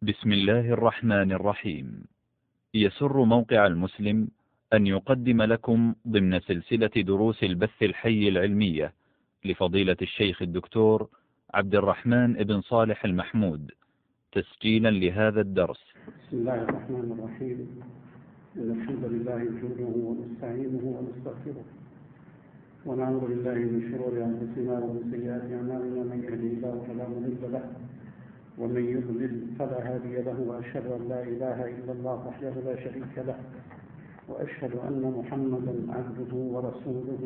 بسم الله الرحمن الرحيم. يسر موقع المسلم أن يقدم لكم ضمن سلسلة دروس البث الحي العلمية لفضيلة الشيخ الدكتور عبد الرحمن بن صالح المحمود تسجيلا لهذا الدرس. بسم الله الرحمن الرحيم. إن الحمد لله نحمده ونستعينه ونستغفره ونعوذ بالله من شرور أنفسنا ومن سيئات أعمالنا، من يهده الله فلا مضل له ومن يضلل فلا هادي له، وأشهد أن لا إله إلا الله وحده لا شريك له، وأشهد أن محمدا عبده ورسوله.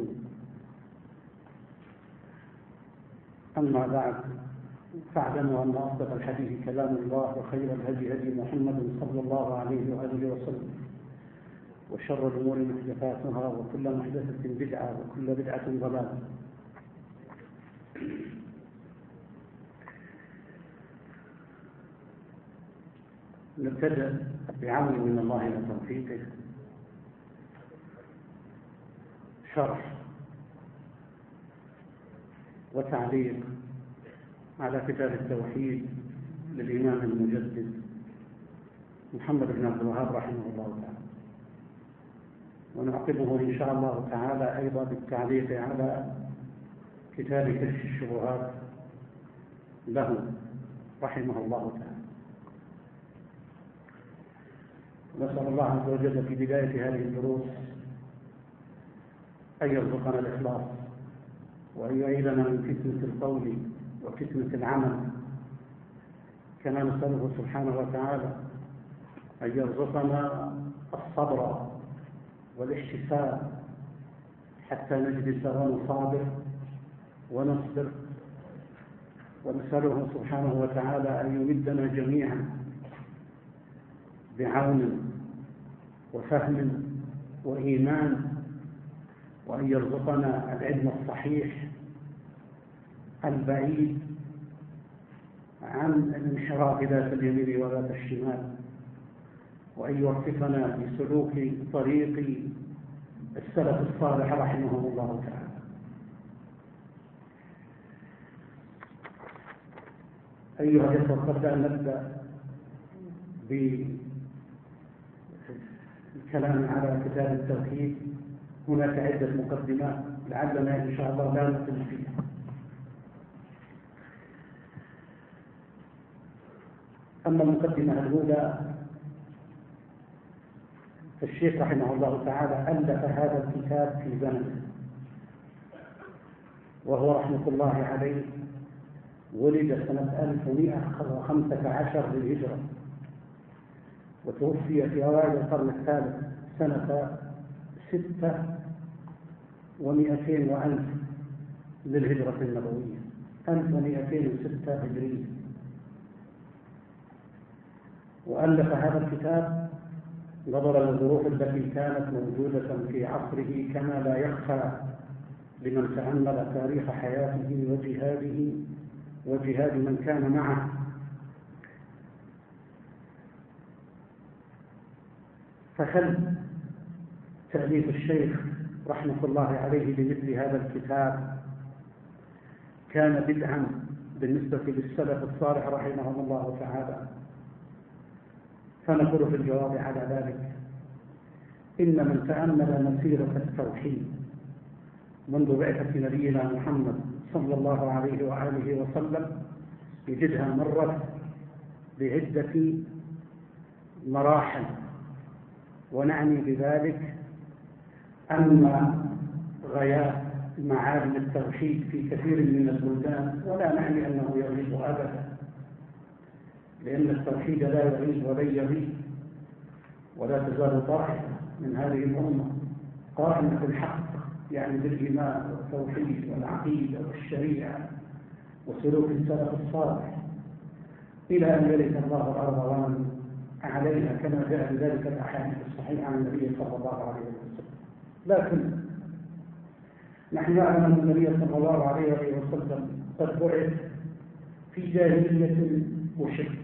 أما بعد، فاعلموا أن أصدق الحديث كلام الله، وخير الهدي هدي محمد صلى الله عليه وآله وسلم، وشر الأمور محدثاتها، وكل محدثة بدعة، وكل بدعة ضلالة. نبتدأ بعون من الله وتوفيقه شرح وتعليق على كتاب التوحيد للإمام المجدد محمد بن عبد الوهاب رحمه الله تعالى، ونعقبه إن شاء الله تعالى أيضا بالتعليق على كتاب كشف الشبهات له رحمه الله تعالى. نسأل الله عز وجل في بداية هذه الدروس أن يرزقنا الإخلاص، وأن يعيذنا من فتنة القول وفتنة العمل، كما نسأله سبحانه وتعالى أن يرزقنا الصبر والاحتساب حتى نجلس ونصابر ونصبر، ونسأله سبحانه وتعالى أن يمدنا جميعا بعون وفهم وإيمان، وأن يرزقنا العلم الصحيح البعيد عن الانحراف ذات اليمين وذات الشمال، وأن يوفقنا لسلوك طريق السلف الصالح رحمهم الله تعالى. أيها الأخوة، قبل أن نبدأ بالكلام على كتاب التوحيد هناك عدة مقدمات لعلنا إن شاء الله لا نطيل فيها. أما المقدمة الأولى، فالشيخ رحمه الله تعالى ألف هذا الكتاب في زمنه، وهو رحمة الله عليه ولد سنة 1115 للهجرة، وتوفي في أوائل القرن الثالث سنة 6200 للهجرة النبوية، 1206 هجرية. وألف هذا الكتاب نظرا للظروف التي كانت موجودة في عصره، كما لا يخفى لمن تأمل تاريخ حياته وجهاد من كان معه. فخل تأليف الشيخ رحمة الله عليه بمثل هذا الكتاب كان بدعا بالنسبة للسلف الصالح رحمهم الله تعالى. فنقول في الجواب على ذلك إن من تأمل مسيرة التوحيد منذ بعثة نبينا محمد صلى الله عليه وآله وسلم يجدها مرت بعدة مراحل، ونعني بذلك أن غياب معالم التوحيد في كثير من البلدان، ولا نعني أنه يغيب أبدا، لأن التوحيد لا يغيب ولن يغيب، ولا تزال طائفة من هذه الأمة قائمة بالحق، يعني بالإيمان والتوحيد والعقيدة والشريعة وسلوك السلف الصالح، إلى أن يرث الله الأرض ومن عليها، كما جاء بذلك الأحاديث الصحيحة عن النبي صلى الله عليه وسلم. لكن نحن نعلم أن النبي صلى الله عليه وسلم قد بعث في جاهلية وشرك،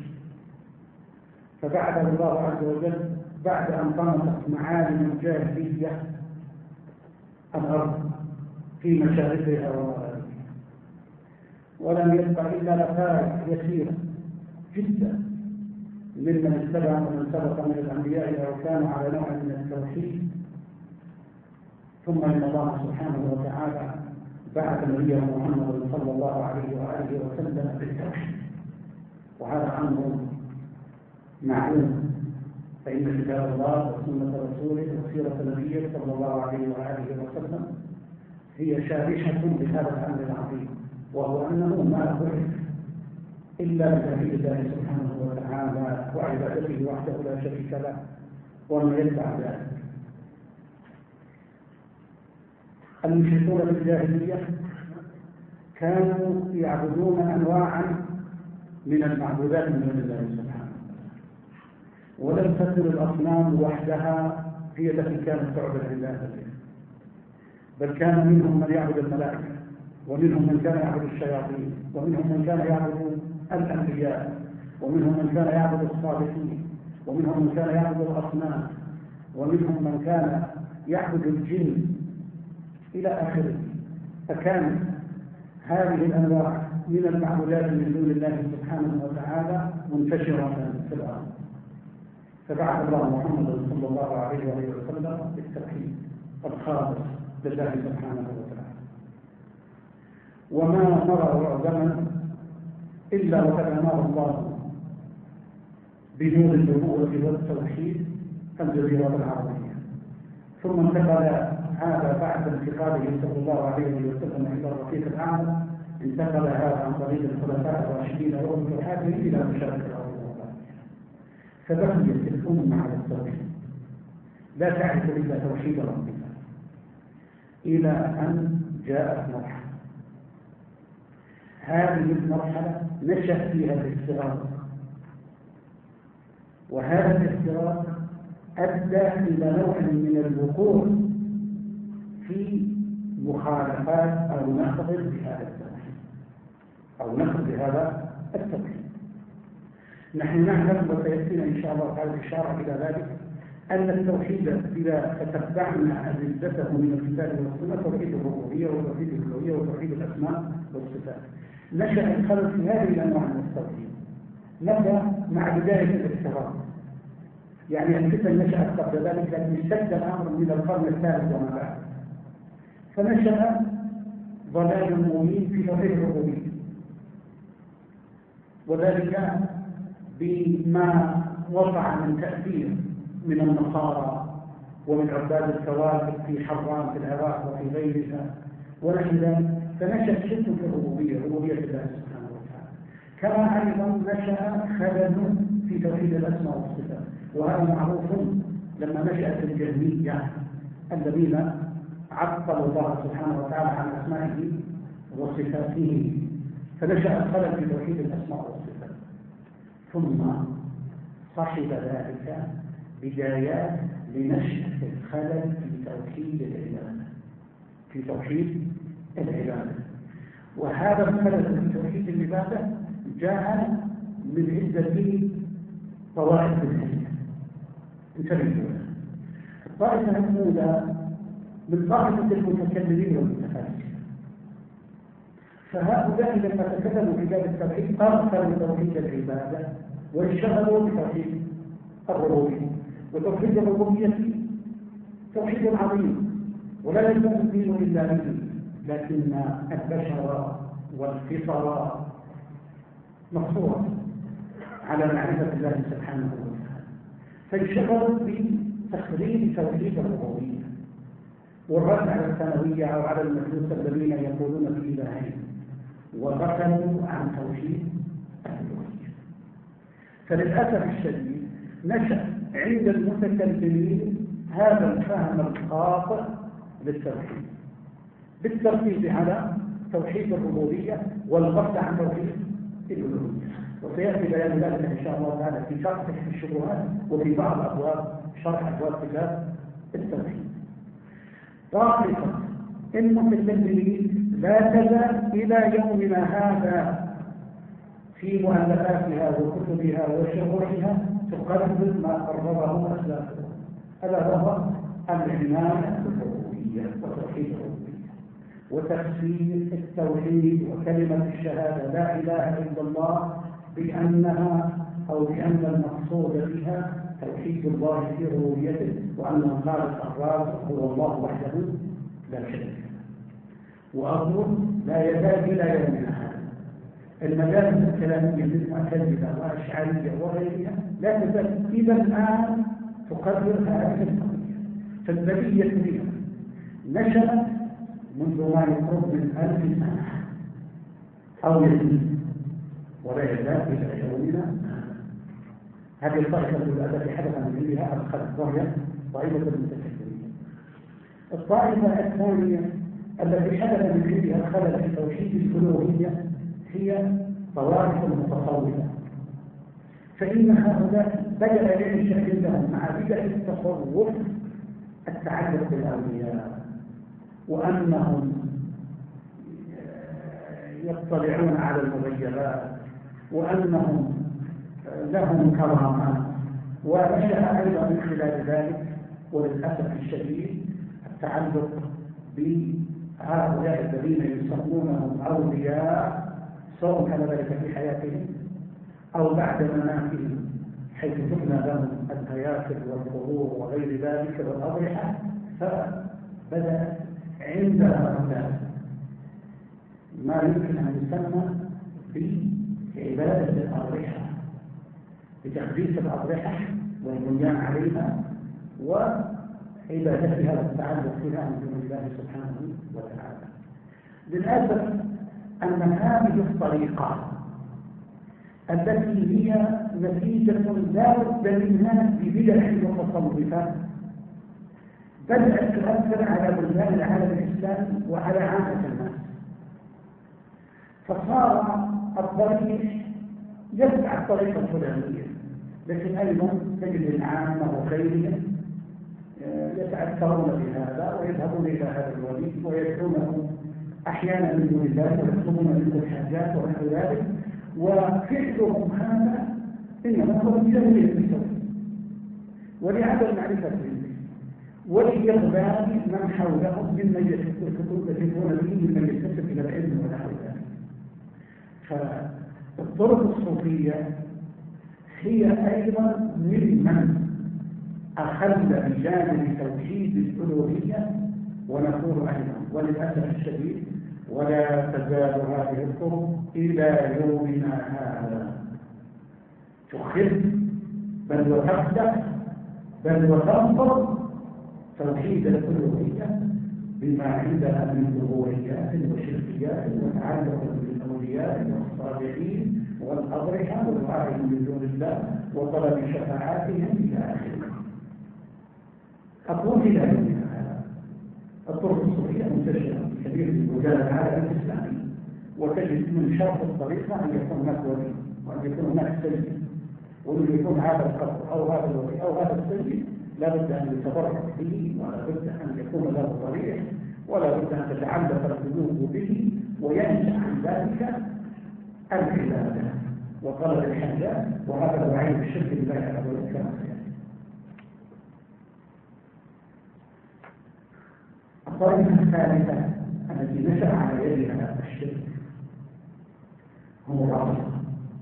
فبعثه الله عز وجل بعد أن طمست معالم الجاهلية الأرض في مشارقها ومغاربها، ولم يبق إلا لفائف يسيرة جدا ممن اتبع ومن سبق من الأنبياء أو كانوا على نوع من التوحيد. ثم إن الله سبحانه وتعالى بعث نبيه محمد صلى الله عليه وآله وسلم بالتوحيد، وهذا أمر معلوم، فإن كتاب الله وسنة رسوله وسيرة نبيه صلى الله عليه وآله وسلم هي شارحة بهذا الأمر العظيم، وهو أنه ما بعث إلا بتوحيد الله سبحانه وتعالى وعبادته وحده لا شريك له ومن يتبع ذلك. المشركون في الجاهلية كانوا يعبدون أنواعا من المعبودات من دون الله سبحانه، ولم تكن الأصنام وحدها هي التي كانت تعبد عبادة، بل كان منهم من يعبد الملائكة، ومنهم من كان يعبد الشياطين، ومنهم من كان يعبد الأنبياء، ومنهم من كان يعبد الصالحين، ومنهم من كان يعبد الأصنام، ومنهم من كان يعبد الجن إلى آخره. فكان هذه الأنواع من المعبودات من دون الله سبحانه وتعالى منتشرة في الأرض، فبعث الله محمد صلى الله عليه وسلم بالتوحيد الخالص لله سبحانه وتعالى. وما مر زمن إلا وقد أنار الله بنور النبوة والتوحيد الجزيرة العربية، ثم انتقل هذا بعد انتقاله صلى الله عليه وسلم إلى الرفيق الأعلى، انتقل هذا عن طريق الخلفاء الراشدين والمتحدث إلى مشارق الأرض، فبقيت الأمة على التوحيد لا تعرف إلا توحيد ربها، إلى أن جاءت مرحلة، هذه المرحلة نشأ فيها الافتراق، وهذا الافتراق أدى إلى نوع من الوقوع في مخالفات أو نقض بهذا التوحيد أو نقض بهذا التوحيد. نحن نعلم وسيأتينا إن شاء الله تعالى الإشارة إلى ذلك أن التوحيد إذا تتبعنا أدلته من الكتاب والسنة توحيد الربوبية وتوحيد الألوهية وتوحيد الأسماء والصفات، نشأ الخلل في هذه الأنواع من التوحيد. نبدأ مع بداية الافتراق، يعني الفتن نشأت قبل ذلك، لكن اشتد الأمر من القرن الثالث وما بعد، فنشأ ضلال المؤمنين في توحيد الربوبية، وذلك بما وقع من تأثير من النصارى ومن عباد الكواكب في حران في العراق وفي غيرها ونحو ذلك، فنشأ شرك في الربوبية، ربوبية الله سبحانه وتعالى. كما أيضا نشأ خلل في توحيد الأسماء والصفات، وهذا معروف لما نشأت الجهمية الذين عطلوا الله سبحانه وتعالى عن أسمائه وصفاته، فنشأ الخلل في توحيد الأسماء والصفات. ثم صاحب ذلك بدايات لنشأة الخلل في توحيد العبادة، في توحيد العبادة. وهذا الخلل في توحيد العبادة جاء من عدة طوائف الحديث. انتبهوا، الطائفة الأولى من طائفة المتكلمين والمتفلسفة، فهؤلاء لما تكلموا في باب التوحيد أرسلوا توحيد العبادة وانشغلوا بتوحيد الربوبية، وتوحيد الربوبية توحيد عظيم ولا يكون الدين إلا به، لكن البشر والفطر مقصورة على معرفة الله سبحانه وتعالى، فانشغلوا بتخريب توحيد الربوبية والرد على الثانوية أو على المجوس الذين يقولون في إلهين، وغفلوا عن توحيد الألوهية. فللأسف الشديد نشأ عند المتكلمين هذا الفهم الخاطئ للتوحيد بالتركيز على توحيد الربوبية والغفل عن توحيد الألوهية، وسيأتي بيان ذلك إن شاء الله تعالى في شرح الشبهات وفي بعض أبواب شرح أبواب كتاب التوحيد. طائفة المتكلمين لا تزال إلى يومنا هذا في مؤلفاتها وكتبها وشروحها تقرر ما قرره أسلافها، هذا هو العناية بالربوبية وتوحيد الربوبية وتفسير التوحيد وكلمة الشهادة لا إله إلا الله بأنها أو بأن المقصود بها توحيد الله في ربوبيته وأن الخالق الرازق هو الله وحده لا شريك له. وأقول لا يزال إلى يومنا هذا المدارس الكلامية للمعتزلة والأشعرية وغيرها لا تزال إلى الآن تقرر هذه القضية. فالبرية فيها نشأت منذ ما يقرب من 1000 سنة أو يزيد ولا يزال إلى يومنا. هذه الطائفة التي حدث من فيها الخلق وهي طائفة المتكبرين. الطائفة الثانية التي حدث من فيها الخلل في توحيد الألوهية هي طوائف المتصوفة، فإن هؤلاء بدأ ينشأ عندهم مع بدء التصوف التعلق بالأولياء، وأنهم يطلعون على المغيبات، وأنهم لهم كرامات. ونشأ أيضا من خلال ذلك وللأسف الشديد التعلق بهؤلاء الذين يسمونهم أولياء، سواء كان ذلك في حياتهم أو بعد مماتهم، حيث تبنى لهم الهياكل والقبور وغير ذلك والأضرحة. فبدأ عند هؤلاء ما يمكن أن يسمى بعبادة الأضرحة، بتقديس الأضرحة والبنيان عليها وعبادتها والتعلق بها من دون الله سبحانه وتعالى. للأسف أن هذه الطريقة التي هي نتيجة لا بد منها ببدع المتصوفة بدأت تؤثر على بلدان العالم الإسلامي وعلى عامة الناس، فصار الطريق يتبع الطريقة الفلانية، لكن أيضا تجد العامة وغيرهم يتأثرون بهذا ويذهبون إلى هذا الولي ويدعونه أحيانا من دون الله ويطلبون منه الحاجات ونحو ذلك، وفعلهم هذا إنما هو الجاهلية بالتوحيد ولعدم معرفتهم ولإقبال من حولهم ممن يكتبون به ممن يكتسب إلى العلم ونحو ذلك. فالطرق الصوفية هي أيضا ممن أخذ بجانب توحيد الألوهية، ونقول أيضا وللأسف الشديد ولا تزال هذه الطرق إلى يومنا هذا تخف بل وتفتح بل وتنصر توحيد الألوهية بما عندها من ظهوريات وشركيات وتعلق بالأولياء والصالحين والأضرحة والدعاء من دون الله وطلب شفاعاتهم إلى آخره. أقول إلى يومنا هذا الطرق الصوفية منتشرة كثير من بلدان العالم الإسلامي، وتجد من شرط الطريقة أن يكون هناك ولي وأن يكون هناك سلبي، وأن يكون هذا القبر أو هذا الولي أو هذا السلبي لا بد أن يتبرك به، ولا بد أن يكون له طريق، ولا بد أن تتعلق القلوب به، وينشأ عن ذلك العبادة وطلب الحاجات، وهذا هو عين الشرك بالله عز وجل كما سيأتي. الطريقة الثالثة التي نشأ على يدها الشرك هم الرافضة،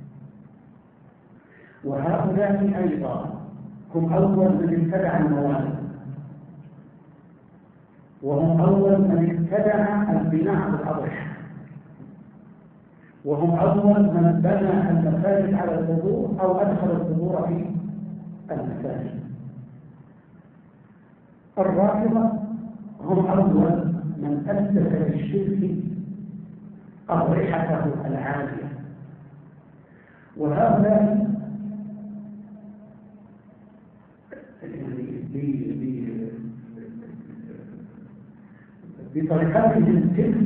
وهؤلاء أيضا هم أول من ابتدع الموالد، وهم أول من ابتدع البناء على الأضرحة، وهم أول من بنى المساجد على القبور أو أدخل القبور في المساجد. الرافضة هم أول من أسس للشرك أضرحته العالية، وهؤلاء بطريقتهم تلك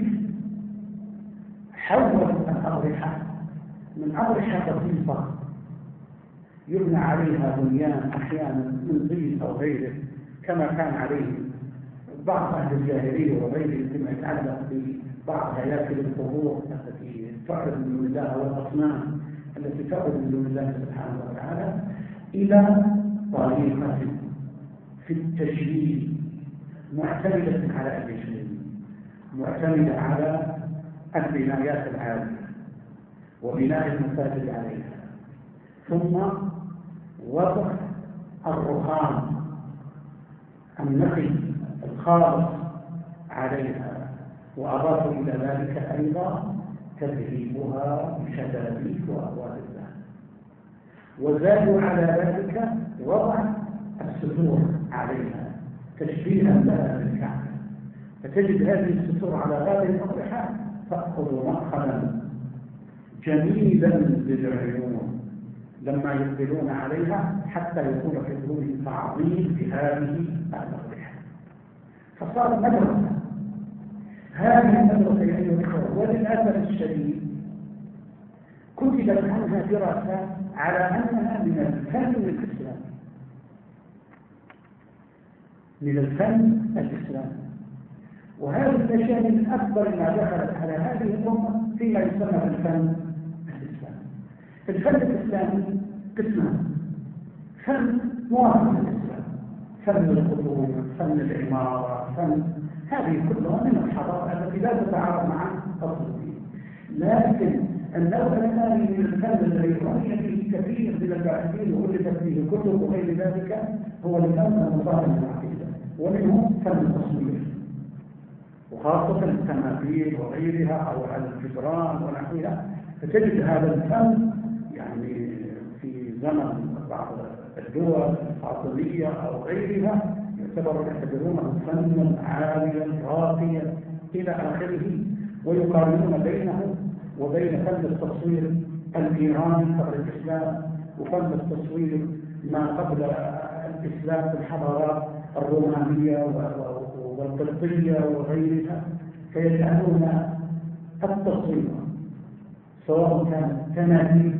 حولوا الأضرحة من أضرحة بسيطة يبنى عليها بنيان أحيانا من طين أو غيره كما كان عليه بعض أهل الجاهلية وغيره فيما يتعلق ببعض هياكل القبور التي تعبد من دون الله والأصنام التي تعبد من دون الله سبحانه وتعالى، إلى طريقة في التشريع معتمدة على التشريع، معتمدة على البنايات العالية وبناء المساجد عليها. ثم وضع الرخام النقي الخالص عليها، وأضافوا إلى ذلك أيضا تذهيبها بشبابيك وأبواب الله، وزادوا على ذلك وضع الستور عليها تشبيها لها بالكعبة. فتجد هذه الستور على هذه الأضرحة تأخذ مأخذا جميلا للعيون لما يقبلون عليها، حتى يكون في قلوبهم تعظيم لهذه الأضرحة، فصار مدرسة. هذه المدرسة أيها الأخوة، وللأسف الشديد كتبت عنها دراسات على أنها من الفن الإسلامي، من الفن الإسلامي، وهذه الأشياء من أكبر ما دخلت على هذه الأمة فيما يسمى بالفن الإسلامي. الفن الإسلامي قسمان: فن موافق للإسلام، فن الخطوط، فن العمارة، فن هذه كلها من الحضارة التي لا تتعارض مع أصل الدين. لكن النوع الثاني من الفن الذي رأي فيه كثير من الباحثين وألفت فيه كتب وغير ذلك هو الفن المصادم العقيدة، ومنه فن التصوير، وخاصة التماثيل وغيرها أو على الجدران ونحوها. فتجد هذا الفن يعني في زمن بعض الدول الفاطمية أو غيرها يعتبرونه فنا عاليا راقيا إلى آخره، ويقارنون بينه وبين فن التصوير الإيراني قبل الإسلام وفن التصوير ما قبل الإسلام في الحضارات الرومانية والقبطية وغيرها. فيجعلون التصوير سواء كان تماثيل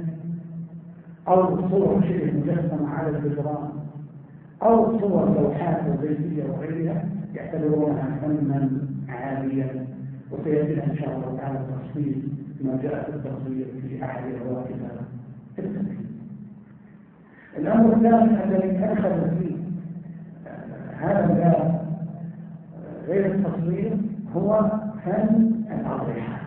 أو صور شبه مجسمة على الجدران أو صور لوحات وزيتية وغيرها يعتبرونها فنا عاليا. وسيأتي إن شاء الله تعالى تفصيل ما جاء في التصوير في أحد الرواتب التمثيل. الأمر الثاني الذي أدخل فيه هذا الباب غير التصوير هو فن الأضرحة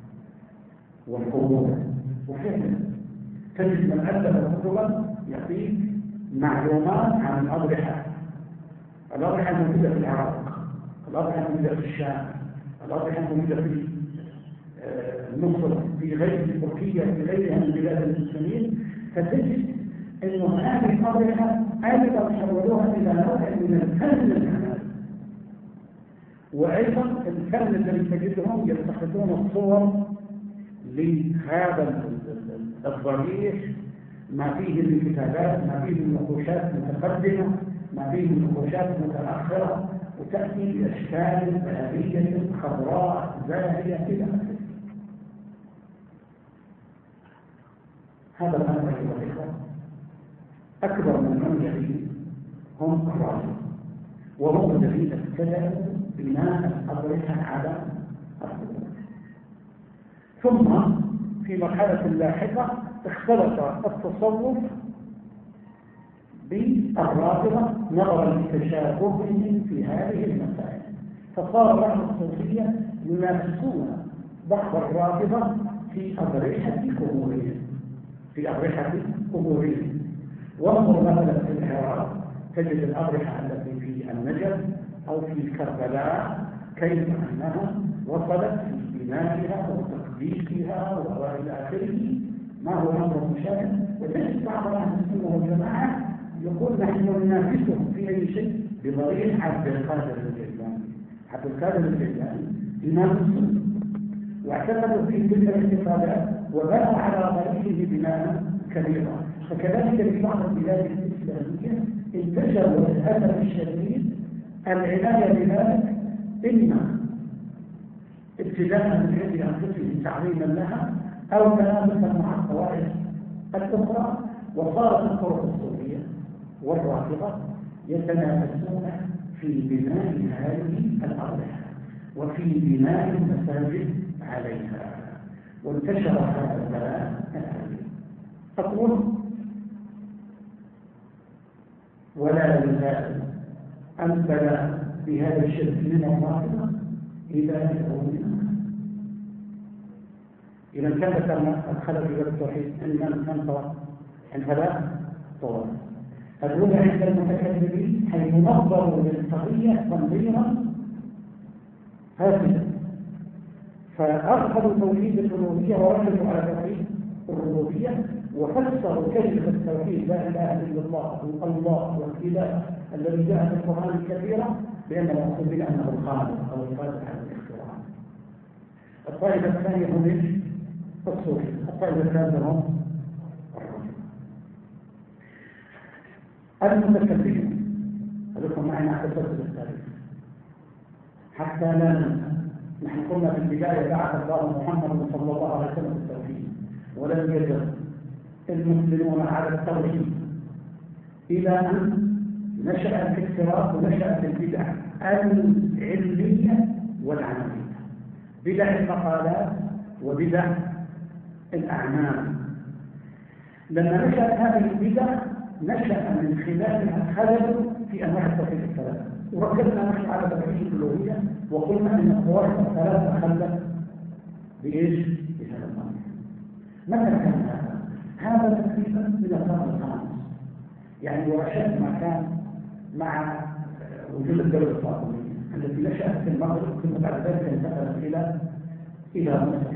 والقبور. وفعلا تجد من ألف كتبا يعطيك معلومات عن الأضرحة. الأضرحة موجودة في العراق، الأضرحة موجودة في الشام، الأضرحة موجودة في مصر، في غير تركيا، في غيرها من بلاد المسلمين. فتجد أن هذه الأضرحة أيضا حولوها إلى نوع من الفن الحماسي. وأيضا الفن الذي تجدهم يلتقطون الصور لهذا الضريح، ما فيه من كتابات، ما فيه من نقوشات متقدمة، ما فيه من نقوشات متأخرة، وتأتي بأشكال ذهبية خضراء زاهية إلى آخره. هذا الأمر أيها الإخوة أكبر من منجح هم الرافضة، وهم الذين ابتدأوا بناء الأضرحة على القبور. ثم في مرحلة لاحقة اختلط التصوف بالرافضة نظرا لتشابههم في هذه المسائل، فصار بعض الصوفية ينافسون بعض الرافضة في أضرحة قبورهم. وانظر مثلا في العراق تجد الأضرحة التي في النجف أو في كربلاء كيف أنها وصلت في بنائها وتقديسها وإلى آخره، ما هو أمر مشابه. وتجد بعض أهل السنة والجماعة يقول نحن ننافسهم في أي شيء بضريح عبد القادر الجيلاني. عبد القادر الجيلاني إمام السنة، واعتقدوا فيه تلك الاعتقادات وبنوا على ضريحه بناء كبيرا. فكذلك في بعض البلاد الإسلامية انتشر للأسف الشديد العناية بذلك، إما ابتداء من عند أنفسهم تعظيما لها أو تنافسا مع الطوائف الأخرى. وصارت الطرق الصوفية والرافضة يتنافسون في بناء هذه الأضرحة وفي بناء المساجد عليها، وانتشر هذا البلاء العظيم. أقول ولا يزال البلاء بهذا الشرك من الرافضة إذا يدعون إذا كان الخلل في التوحيد إن ثلاث طوائف. الأولى عند المتكلمين حيث نظروا للقضية تنظيرا هكذا، فأخذوا توحيد الألوهية وركزوا على توحيد الربوبية، وفسروا كلمة التوحيد لا إله إلا الله والإله الذي جاء في القرآن كثيرا بأن المقصود به أنه الخالق أو القادر على الاختراع. الطائفة الثانية هم الصوفية، الطائفة الثالثة هم المتكلمين. هذكم معنا على تسلسل التاريخ حتى لا ننسى. نحن قلنا في البداية بعث الله محمد صلى الله عليه وسلم بالتوحيد، ولم يجر المسلمون على التوحيد إلى أن نشأ الاختراق ونشأت البدع العلمية والعملية، بدع المقالات وبدع الأعمال. لما نشأت هذه البدع نشأ من خلالها خلل في أنواع التوحيد الثلاثة، وركزنا نحن على توحيد الألوهية وقلنا أن الطوائف الثلاثة خلت بإيش؟ بهذا الأمر. متى كان هذا تقريبا من القرن الخامس، يعني وأشد ما كان مع وجود الدولة الفاطمية التي نشأت في المغرب ثم بعد ذلك انتقلت إلى مصر.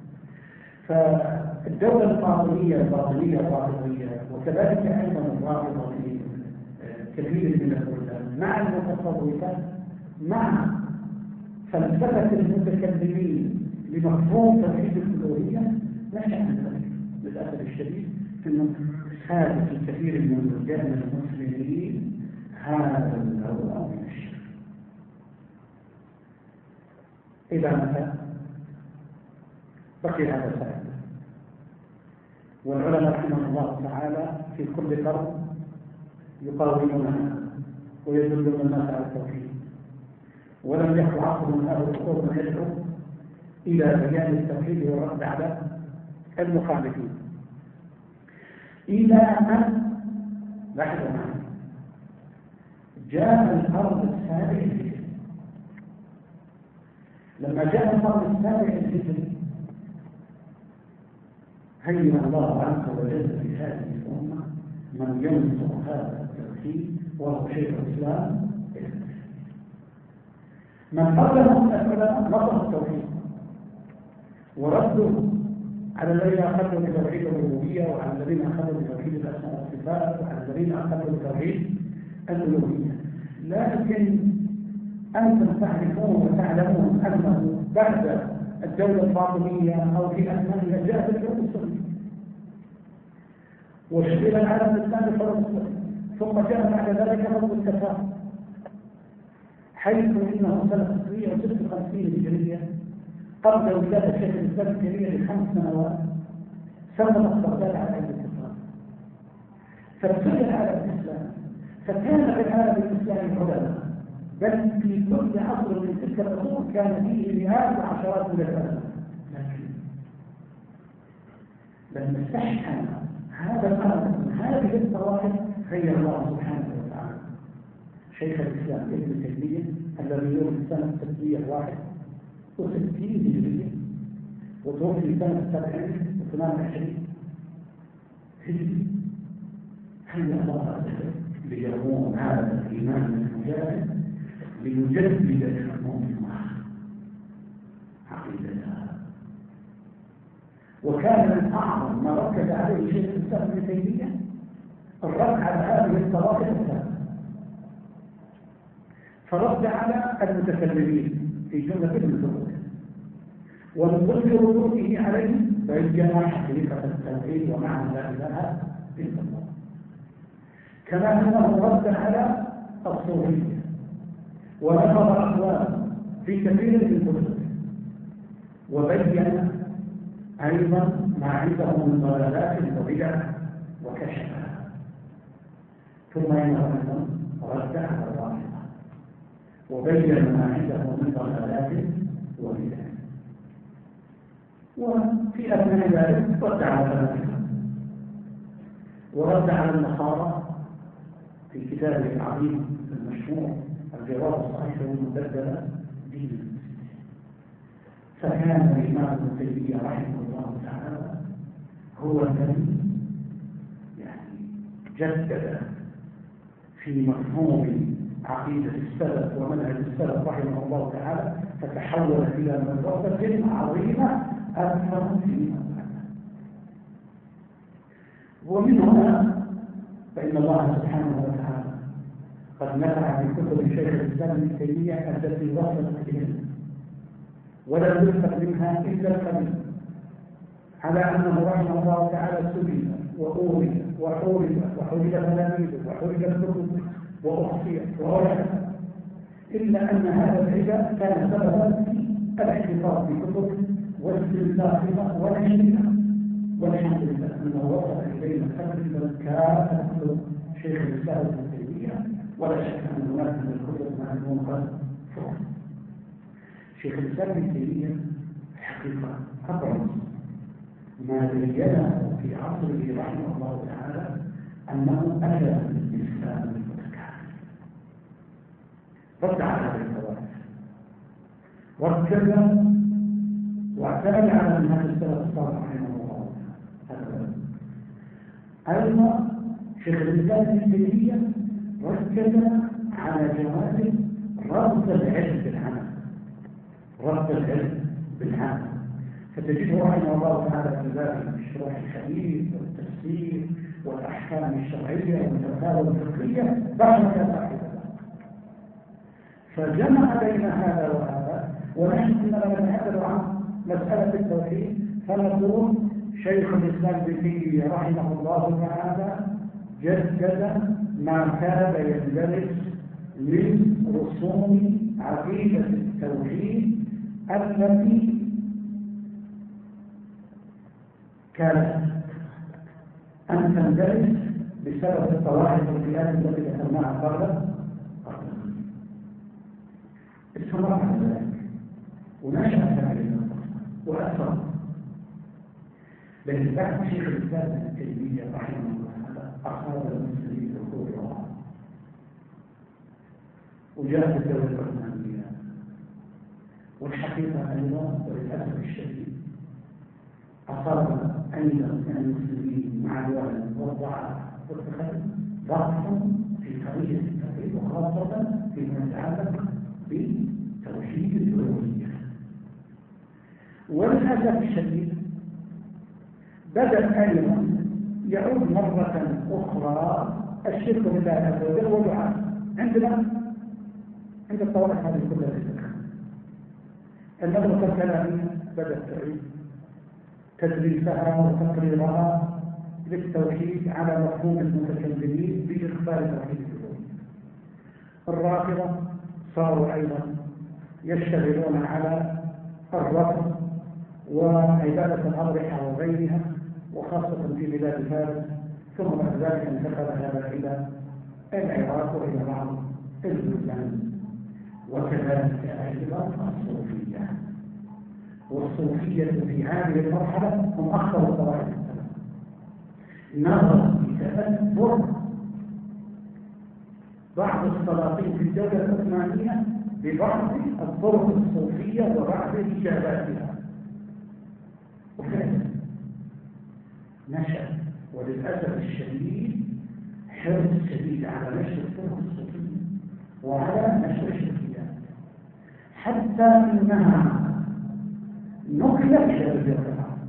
فالدولة الفاطمية وكذلك أيضا الرافضة في كثير من البلدان مع المتصوفة مع فلسفة المتكلمين لمفهوم توحيد الألوهية نشأ من ذلك للأسف الشديد أنه هذا في كثير من البلدان المسلمين هذا النوع من الشرك. إذا متى بقي هذا السائل، والعلماء رحمه الله تعالى في كل قرن يقاومونها ويدلون الناس على التوحيد، ولم يخل عصر من هذا العصور من يدعو إلى بيان التوحيد والرد على المخالفين، إلى أن لاحظوا معي جاء القرن السابع الهجري. لما جاء القرن السابع الهجري هيئ الله عز وجل في هذه الأمة من ينصر هذا التوحيد وهو شيخ الإسلام. من قبلهم من العلماء نصروا التوحيد وردوا على الذين أخذوا بتوحيد الربوبية، وعلى الذين أخذوا بتوحيد الأسماء والصفات، وعلى الذين أخذوا بتوحيد الألوهية. لكن أنتم تعرفون وتعلمون أنه بعد الدولة الفاطمية أو في أثناءها جاءت الحروب الصليبية وشغل العالم الإسلامي بالحروب الصليبية، ثم جاء بعد ذلك حرب التفاهم، حيث إنه سنة 656 هجرية قبل ولادة شيخ الإسلام الكبير ب5 سنوات سقط بغداد على يد التتار، فابتلي العالم الإسلامي، فكان في العالم الإسلامي علماء، بل في كل عصر من تلك العصور كان فيه مئات وعشرات من العلماء. لكن لما استشحن هذا الأمر من هذه الطوائف غير الله سبحانه وتعالى شيخ الإسلام ابن تيمية الذي يولد سنة 661 هجرية وتوفي سنة 728 هجرية. هيا الله ليقوم هذا الإيمان المجاهد ليجدد الأمة عقيدتها. وكان من أعظم ما ركز عليه شيخ الإسلام ابن تيمية الرد على هذه الطوائف الثلاثة، فرد على المتكلمين في جملة الردود، ومن ضمن ردوده عليه بين حقيقة التوحيد ومعنى لا إله إلا الله، كما أنه رد على الصوفية ونقض أقوال في كثير من الكتب، وبين أيضا ما عنده من ضلالات وبدع وكشفها، ثم إنه أيضا رد على الرافضة وبين ما عنده من ضلالات وبدع، وفي أثناء ذلك رد على الفلاسفة ورد على النصارى في كتابه العظيم المشهور الجواب الصحيح والمبدل دين. فكان الإمام ابن تيمية رحمه الله تعالى هو الذي جدد في مفهوم عقيدة السلف ومنهج السلف رحمه الله تعالى، فتحول إلى مدرسة عظيمة أكثر في ومن هنا فإن الله سبحانه وتعالى قد نفع بكتب شيخ الإسلام ابن تيمية التي وصلت إليه ولم يلفت منها إلا القليل، على أنه رحمه الله تعالى سبي وأورد وحرد تلاميذه وحرد الكتب وأخفيت وأرحت، إلا أن هذا العبء كان سببا في الاحتفاظ بكتب واستنساخها ونشرها، والحمد لله أنه وصل إلينا تقريبا كافة شيخ الإسلام ابن تيمية، ولا شك أن هناك من الكتب معلوم قد فهم. شيخ الإسلام ابن تيمية حقيقة أبرز ما بينه في عصره رحمه الله تعالى أنه أتى بالإسلام المتكامل، رد على هذه الطوائف وارتكب واعتمد على منهج السلف الصالح رحمه الله تعالى. أيضا شيخ الإسلام ابن تيمية ركز على جواز ربط العلم بالعمل، ربط العلم بالعمل، فتجده رحمه الله تعالى في باب شروح الحديث والتفسير والأحكام الشرعية والفتاوى الفقهية بعد ذلك، فجمع بين هذا وهذا. ونحن عندما نتحدث عن مسألة التوحيد فنقول شيخ الإسلام ابن تيمية رحمه الله تعالى جدد ما كان يندرس من رسوم عقيدة التوحيد التي كانت أن تندرس بسبب الطوائف والفئات التي ذكرناها قبل استمر على ذلك ونشأ هذه وأثر. لكن بعد شيخ الإسلام ابن تيمية رحمه الله أصاب المسلمين ظهورا وجاءت الدولة العثمانية، والحقيقة أيضا وللأسف الشديد أصاب أيضا من المسلمين مع الوهن والضعف والتخلف ضعف في طريقة التوحيد، وخاصة فيما يتعلق بتوحيد الألوهية. وللأسف الشديد بدأ أيضا يعود مرة أخرى الشرك بالله عز وجل ودعاء عندنا عند الطوائف هذه كلها ذكر. المدرسة الكلامية بدأت تعيد تدريسها وتقريرها للتوحيد على مفهوم المتكلمين بإخبار توحيد الألوهية. الرافضة صاروا أيضا يشتغلون على الرفض وعبادة الأضرحة وغيرها، وخاصة في بلاد فارس، ثم بعد ذلك انتقل هذا إلى العراق وإلى بعض البلدان. وكذلك أيضا الصوفية، والصوفية في هذه المرحلة هم أخطر الطوائف الثلاث. نظرا لتأثر بعض السلاطين في الدولة العثمانية ببعض الطرق الصوفية وبعض إجاباتها، وفعلا نشأ وللأسف الشديد حرص شديد على نشر الطرق الصوفية وعلى نشر الشركيات، حتى إنها نقلت إلى جزيرة العرب.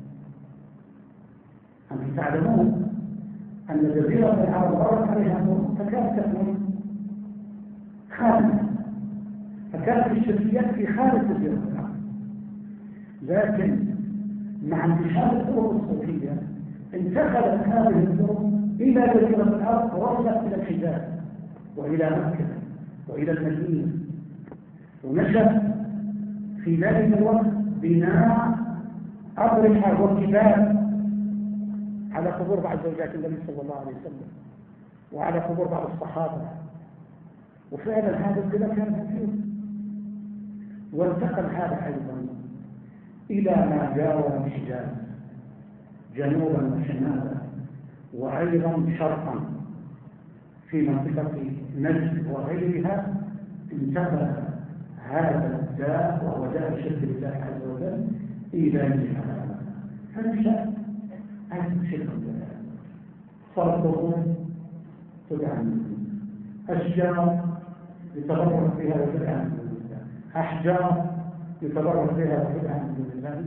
أنتم تعلمون أن جزيرة العرب مرت عليها تكاد تكون خالية، فكانت الشركيات في خارج جزيرة العرب، لكن مع انتشار الطرق الصوفية انتقلت هذه الطرق إلى جزيرة العرب ووصلت إلى الحجاز وإلى مكة وإلى المدينة، ونشأ في ذلك الوقت بناء أضرحة وكباب على قبور بعض زوجات النبي صلى الله عليه وسلم وعلى قبور بعض الصحابة، وفعلا هذا الكلام كان موجود. وانتقل هذا أيضا إلى ما جاور الحجاز جنوبا وشمالا وأيضا شرقا في منطقة نجد وغيرها. انتقل هذا الداء وهو داء شرك الله عز وجل إلى جهة، فنشأ أيضا شرك الله، صار الطرق تدعى من دون الله، أشجار يتبرك بها وتدعى من دون الله، أحجار يتبرك بها وتدعى من دون الله.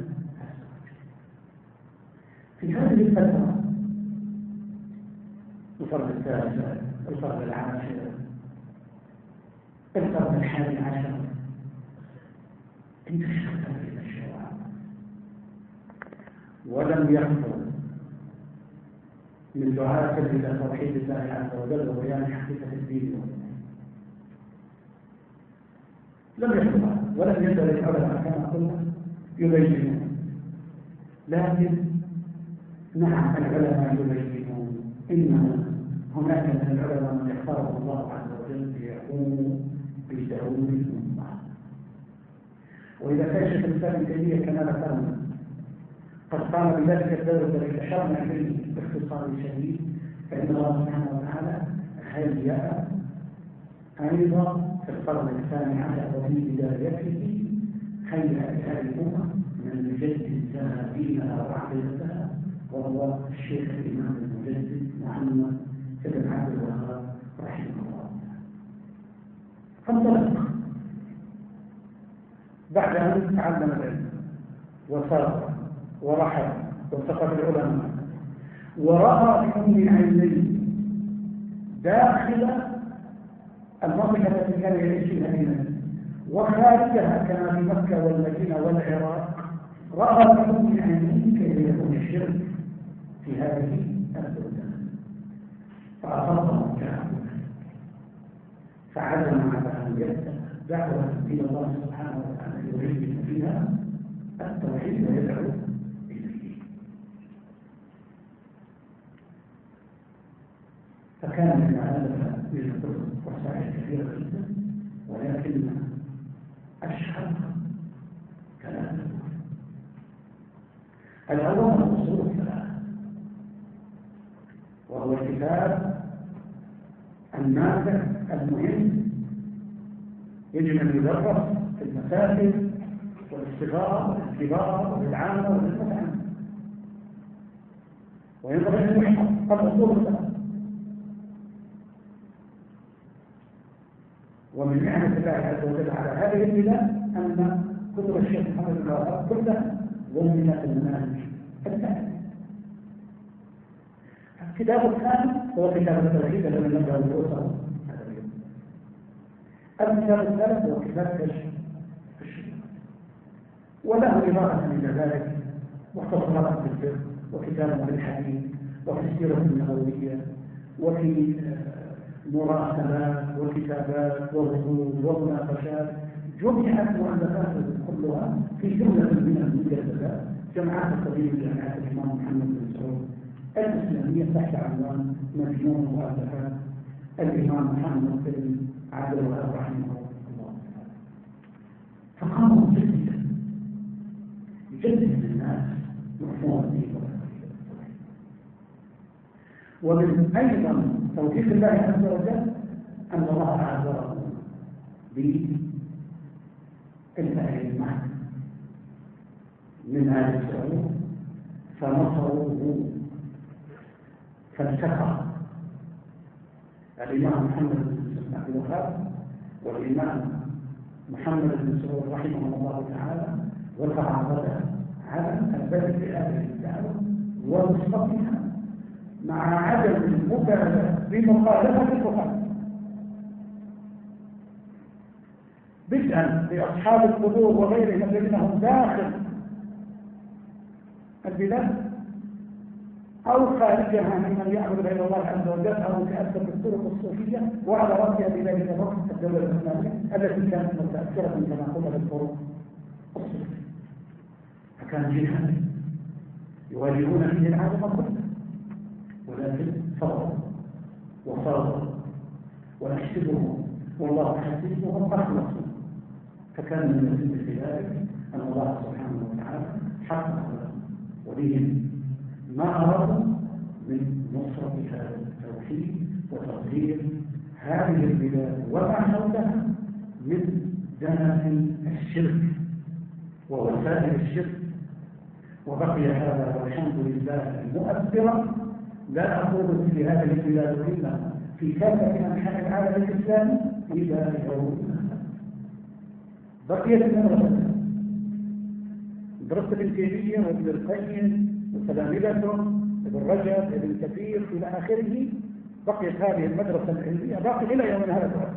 في هذه الفترة القرن الثالث، القرن العاشر، القرن الحادي عشر، انتشرت هذه الشوارع ولم يخطر من دعاة إلى توحيد الله عز وجل وبيان حقيقة الدين لم يخطر ولم يزل العلماء كما قلنا يبينون، لكن نعم العلماء يبينون، إنما هناك من العلماء من اختاره الله عز وجل ليقوموا بدعوة الأمة. وإذا كان شيخ الإسلام ابن تيمية كما ذكرنا قد قام بذلك الدور الذي أشرنا إليه باختصار شديد، فإن الله سبحانه وتعالى هيأ أيضا في القرن الثاني عشر وفي بدايته هيأ لهذه الأمة من يجدد لها دينها وعقيدتها، وهو الشيخ الإمام المجدد محمد بن عبد الوهاب رحمه الله. فانطلق بعد أن تعلم العلم وسار ورحل والتقى بالعلماء ورأى بأم عينيه داخل المنطقة التي كان يعيش فيها هنا وخارجها كما في مكة والمدينة والعراق، رأى بأم عينيه كيف يكون الشرك في هذه البلدان فأصابه كلامه، فعزم على أن يبدأ دعوة إلى الله سبحانه وتعالى يريد فيها التوحيد ويدعو إليه. فكان من هذا يذكر وسائل كثيرة جدا، ولكن أشهر كلامه الأول الأصول الثلاثة، وهو الكتاب النافع المهم يجب أن يدرس في المساجد والاستغاثة والكبار والعامة والمتعامة، وينبغي أن يحفظ الأصول الثلاثة. ومن نعمة الله عز وجل على هذه البلاد أن كتب الشيخ محمد بن الوهاب كلها ضمنت المناهج الثانية. الكتاب الثاني هو كتاب التوحيد الذي نبدأ بدروسه هذا اليوم. الكتاب الثالث هو كتاب كشف الشبهات، وله إضافة إلى ذلك مختصرات في الفقه وكتاب في الحديث وفي السيرة النبوية وفي مراسلات وكتابات وردود ومناقشات، جمعت مؤلفاته كلها في جملة من المجلدات جمعات القديم جامعة الإمام محمد بن سعود الإسلامية تحت عنوان مجموع مؤلفات الإمام محمد بن عبد الوهاب رحمه الله. فقام مجددا يجدد للناس مفهوم الدين والعقيدة. ومن أيضا توفيق الله عز وجل أن الله عذره بالفعل المعنى من آل سعود فنصروه فالتقى الإمام محمد بن عبد الوهاب والإمام محمد بن سعود رحمه الله تعالى، وتعاقدا على البدء بهذه الدعوة ونصرتها مع عدم المبالغة بمخالفة الفقهاء، بدءا بأصحاب القبور وغيرهم الذين هم داخل البلاد أو خارجها ممن يعبد غير الله عز وجل أو تأثر بالطرق الصوفية، وعلى رأسها بذلك الوقت الدولة الإسلامية التي كانت متأثرة كما قلنا بالطرق الصوفية، فكان جهاد يواجهون فيه العالم كله، ولكن صبروا وصابروا ونحسبهم والله حسيبهم أخلصوا، فكان من الذين في ذلك أن الله سبحانه وتعالى حقق وليهم ما أرادوا من نصرة هذا التوحيد وتطهير هذه البلاد وما حولها من دنس الشرك ووسائل الشرك. وبقي هذا والحمد لله مؤثرا، لا أقول في هذه البلاد إلا في كافة أنحاء العالم الإسلامي إلى يومنا. بقيت المدرسة دراسة ابن تيمية وابن القيم وتلامذته ابن رجب ابن كثير إلى آخره. بقيت هذه المدرسة العلمية باقي إلى يومنا هذا،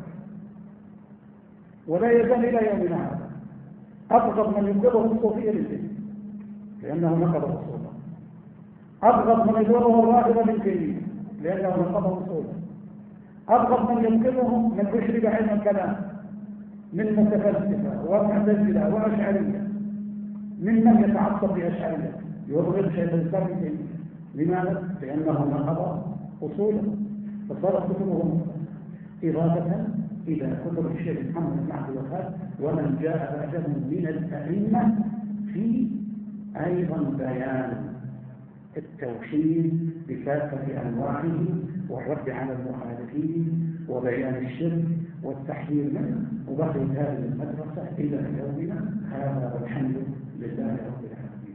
ولا يزال إلى يومنا هذا. أبغض من يبغضه الصوفية للدين لأنه نقض أصوله، أبغض من يبغضه الرافضة ابن تيمية لأنه نقض أصوله، أبغض من يبغضهم من يشرب علم الكلام من متفلسفة ومعتزلة وأشعرية، ممن يتعصب بأشعرية يبغض شيخ الإسلام ابن تيمية. لماذا؟ لأنه نقض أصوله. فصارت كتبهم إضافة إلى كتب الشيخ محمد بن عبد الوهاب ومن جاء بعدهم من الأئمة في أيضا بيان التوحيد بكافة أنواعه والرد على المخالفين وبيان الشرك والتحذير منه. وبقيت هذه المدرسة إلى يومنا هذا والحمد لله رب العالمين.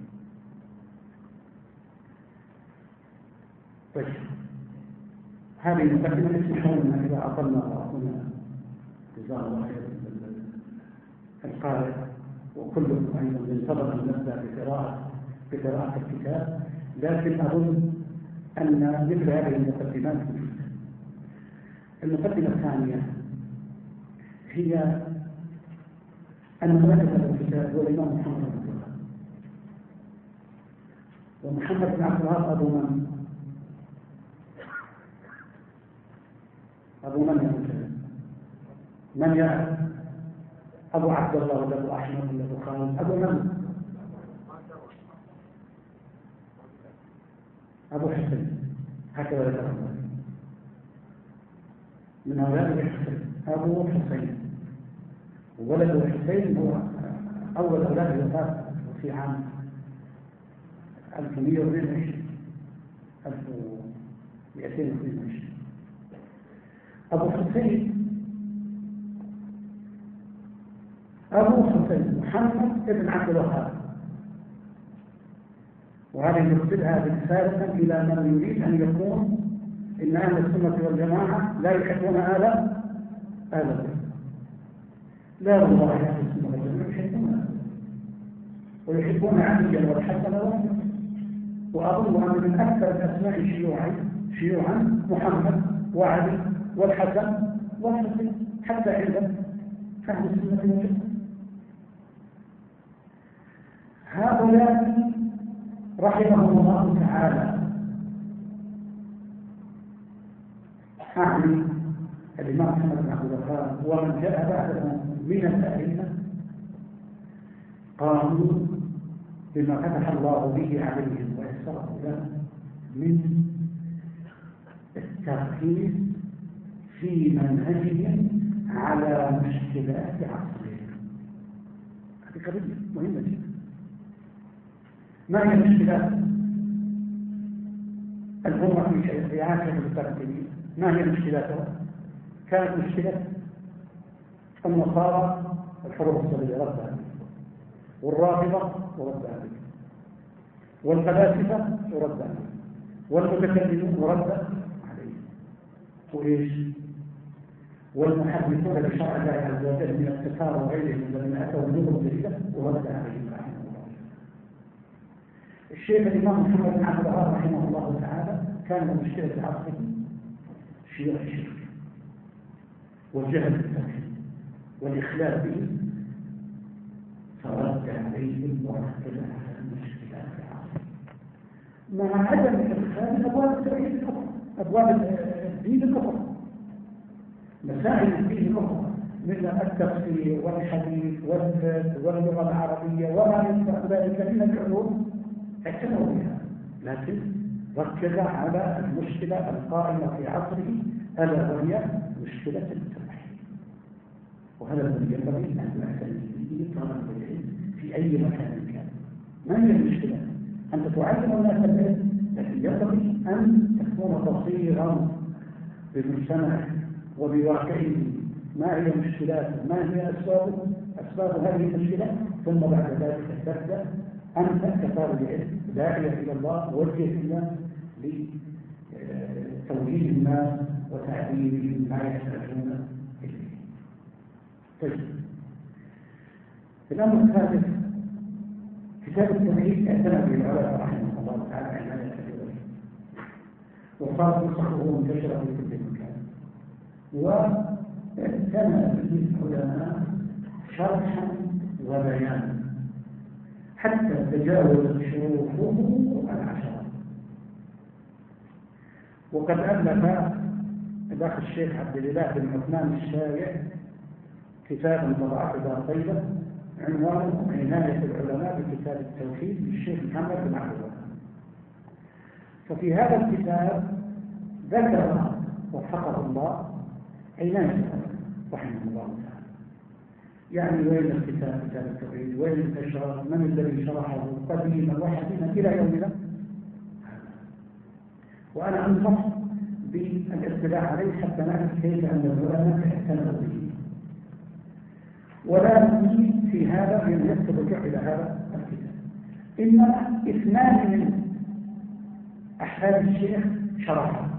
طيب هذه المقدمة اسمحوا لنا إذا أطلنا رأسنا جزاه الله خير القارئ وكلكم أيضا ينتظر أن نبدأ بقراءة الكتاب، لكن أظن أن مثل هذه المقدمات مفيدة. المقدمة الثانية هي أن مؤلف هذا الكتاب هو الإمام محمد بن عبد الوهاب. ومحمد بن عبد الوهاب أبو من؟ أبو من يا من يعرف؟ أبو عبد الله ولا أبو أحمد ولا أبو خالد؟ أبو من؟ أبو حسين، هكذا ذكر من أولاد الحسين أبو حسين. وولد الحسين هو أول أولاد الوفاة في عام 1222. أبو حسين محمد بن عبد الوهاب. وهذه نرسلها رسالة إلى من يريد أن يكون إن أهل السنة والجماعة لا يحبون آل البيت. لا والله أهل السنة والجماعة يحبون ويحبون عليا والحسن وأظن أن من أكثر الأسماء شيوعا محمد وعلي والحسن والحسين حتى عند أهل السنة والجماعة. هؤلاء رحمهم الله تعالى أعني الإمام محمد بن عبد الوهاب ومن جاء بعدهم من الأئمة قاموا بما فتح الله به عليهم ويسره لهم من التركيز في منهجهم على مشكلات عصرهم. هذه قضية مهمة جدا. ما هي المشكلات؟ الأمة في عاشر التركيز ما هي مشكلاتها؟ كانت مشكلة النصارى الحروب الصليبية رد عليه، والرافضة ورد عليه، والفلاسفة ورد عليه، والمتكلمون ورد عليه، وإيش؟ والمحدثون لشرع الله عز وجل من التتار وغيرهم الذين أتوا بنظر جديدة ورد عليهم رحمه الله. الشيخ الإمام محمد بن عبد الوهاب رحمه الله تعالى كان مشكلة عصره شيوع الشرك والجهل بالتوحيد والإخلال به، فرد عليهم ورد على المشكلات العصر مع عدم إدخال أبواب التوحيد الكفر، أبواب الدين الكفر، مسائل الدين الكفر مثل التفسير والحديث والفقه واللغة العربية وما ينفع ذلك من العلوم اعتنوا بها، لكن ركز على المشكلة القائمة في عصره ألا وهي مشكلة التوحيد. وهذا الذي ينبغي أن نعتني طالب العلم في أي مكان كان. ما هي المشكلة؟ أنت تعلم الناس العلم، لكن ينبغي أن تكون بصيرا بالمجتمع وبواقعه. ما هي مشكلاته؟ ما هي أسباب هذه المشكلة؟ ثم بعد ذلك تبدأ أنت كطالب العلم داعية إلى الله موجه الناس لتوجيه الناس وتعليمهم ما يحتاجون إليه. طيب، الأمر الثالث، كتاب التوحيد اعتنى به العلماء رحمه الله تعالى عناية كبيرة، وصارت نسخه منتشرة في كل مكان، واعتنى به العلماء شرحا وبيانا حتى تجاوزت شروحه العشرة. وقد ألف الأخ الشيخ عبد الإله بن عثمان الشايع كتابا طبعته دار طيبة عنوانه عناية العلماء بكتاب التوحيد للشيخ محمد بن عبد الوهاب. ففي هذا الكتاب ذكر وفقه الله عناية رحمه الله تعالى، يعني وين الكتاب كتاب التوحيد، وين الأشراف، من الذي شرحه قديما وحديثا إلى يومنا. وأنا أنصح بالاطلاع عليه حتى نعرف كيف أن العلماء اعتنوا به، ولا نجيب في هذا من يترجع إلى هذا الكتاب. إنما اثنان من أحفاد الشيخ شرحه،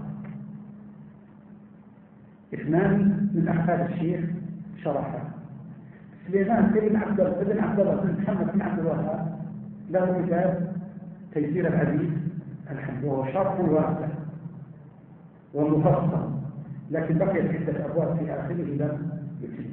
اثنان من أحفاد الشيخ شرحه. سليمان بن عبد الله بن محمد بن عبد الوهاب له كتاب تيسير العزيز الحمد، وهو شرح واسع ومفصل، لكن بقيت عدة أبواب في آخره لم يتم.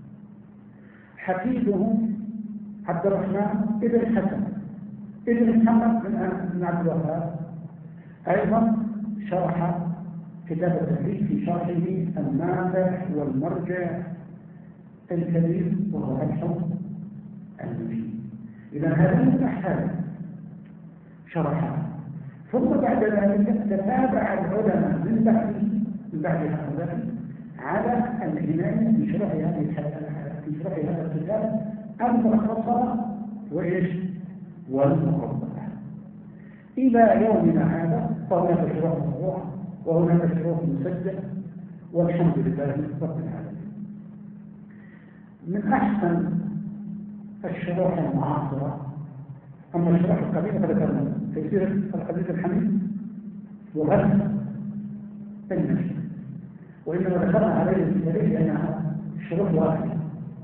حفيده عبد الرحمن ابن حسن ابن محمد بن عبد الوهاب أيضا شرح كتاب التوحيد في شرحه النافع والمرجع الكبير وهو الحكم المبين. إذا هذه الأحكام شرحها، ثم بعد ذلك تتابع العلماء من بعد هؤلاء على العناية بشرح هذا الكتاب المختصرة وإيش والمفصلة إلى يومنا هذا. فهناك شروح موضوع وهناك شروح مسجل، والحمد لله رب العالمين. من أحسن الشروح المعاصرة، أما الشروح القديمة فذكرنا تيسير العزيز الحميد وغسل النشر، وإنما ذكرنا عليه الدليل لأنها شروح واحدة.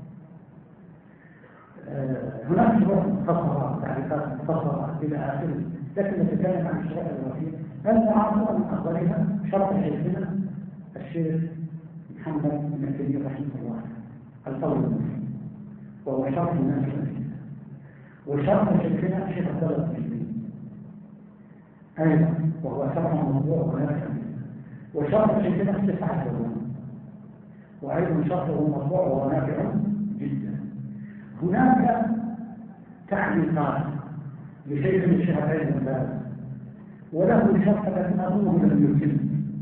هناك شروح مختصرة، تعريفات مختصرة إلى آخره، لكن نتكلم عن الشروح الوحيد المعاصرة من أفضلها شرح شيخنا الشيخ محمد بن عبد الوهاب رحمه الله القول المفيد، وهو شرح نافع، وشرح شيخنا الشيخ عبد الله بن أيضا وهو شرح موضوع ونافع، وشرح شيخنا الشيخ عبد الله وأيضا شرحه موضوع ونافع جدا. هناك تعليقات لشيخ الشيخ عبد الله وله شرح لكن أظنه لم يتم،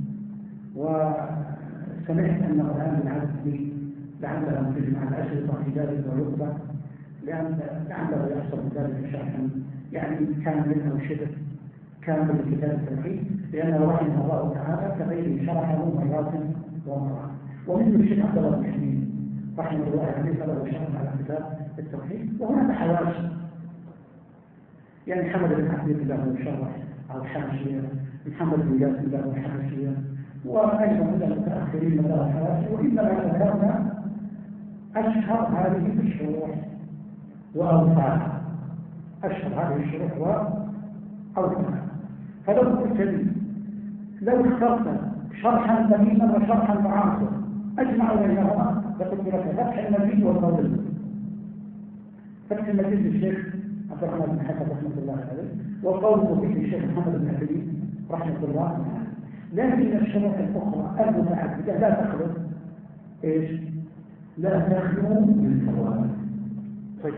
وسمعت أن الآن العزمي لعله تجمع الأشرطة في ذلك ويقبل، لعله يحصل ذلك شرحا يعني كامل أو شبه كامل لكتاب التوحيد، لأنه رحمه الله تعالى كغيره شرحه مرات ومرات. ومنه الشيخ عبد الله بن حميد رحمه الله عليه فله شرح على كتاب التوحيد. وهناك حواشي، يعني محمد بن عبد الله شرح أو حاشية، محمد بن ياسر له حاشية، وأيضا من المتأخرين له حاشية. وإنما ذكرنا أشهر هذه الشروح وأوصافها، أشهر هذه الشروح وأوصافها. فلو قلت لي لو اخترت شرحا قديما وشرحا معاصرا أجمع بينهما لقلت لك فتح المجيد والقول المجيد. فتح المجيد للشيخ عبد الرحمن بن حسن رحمه الله عليه، والقول المفيد للشيخ محمد بن عبد رحمه الله عليه. لكن الشروح الأخرى المتعددة لا تخلو إيش؟ لا تخلو من فوائد. طيب،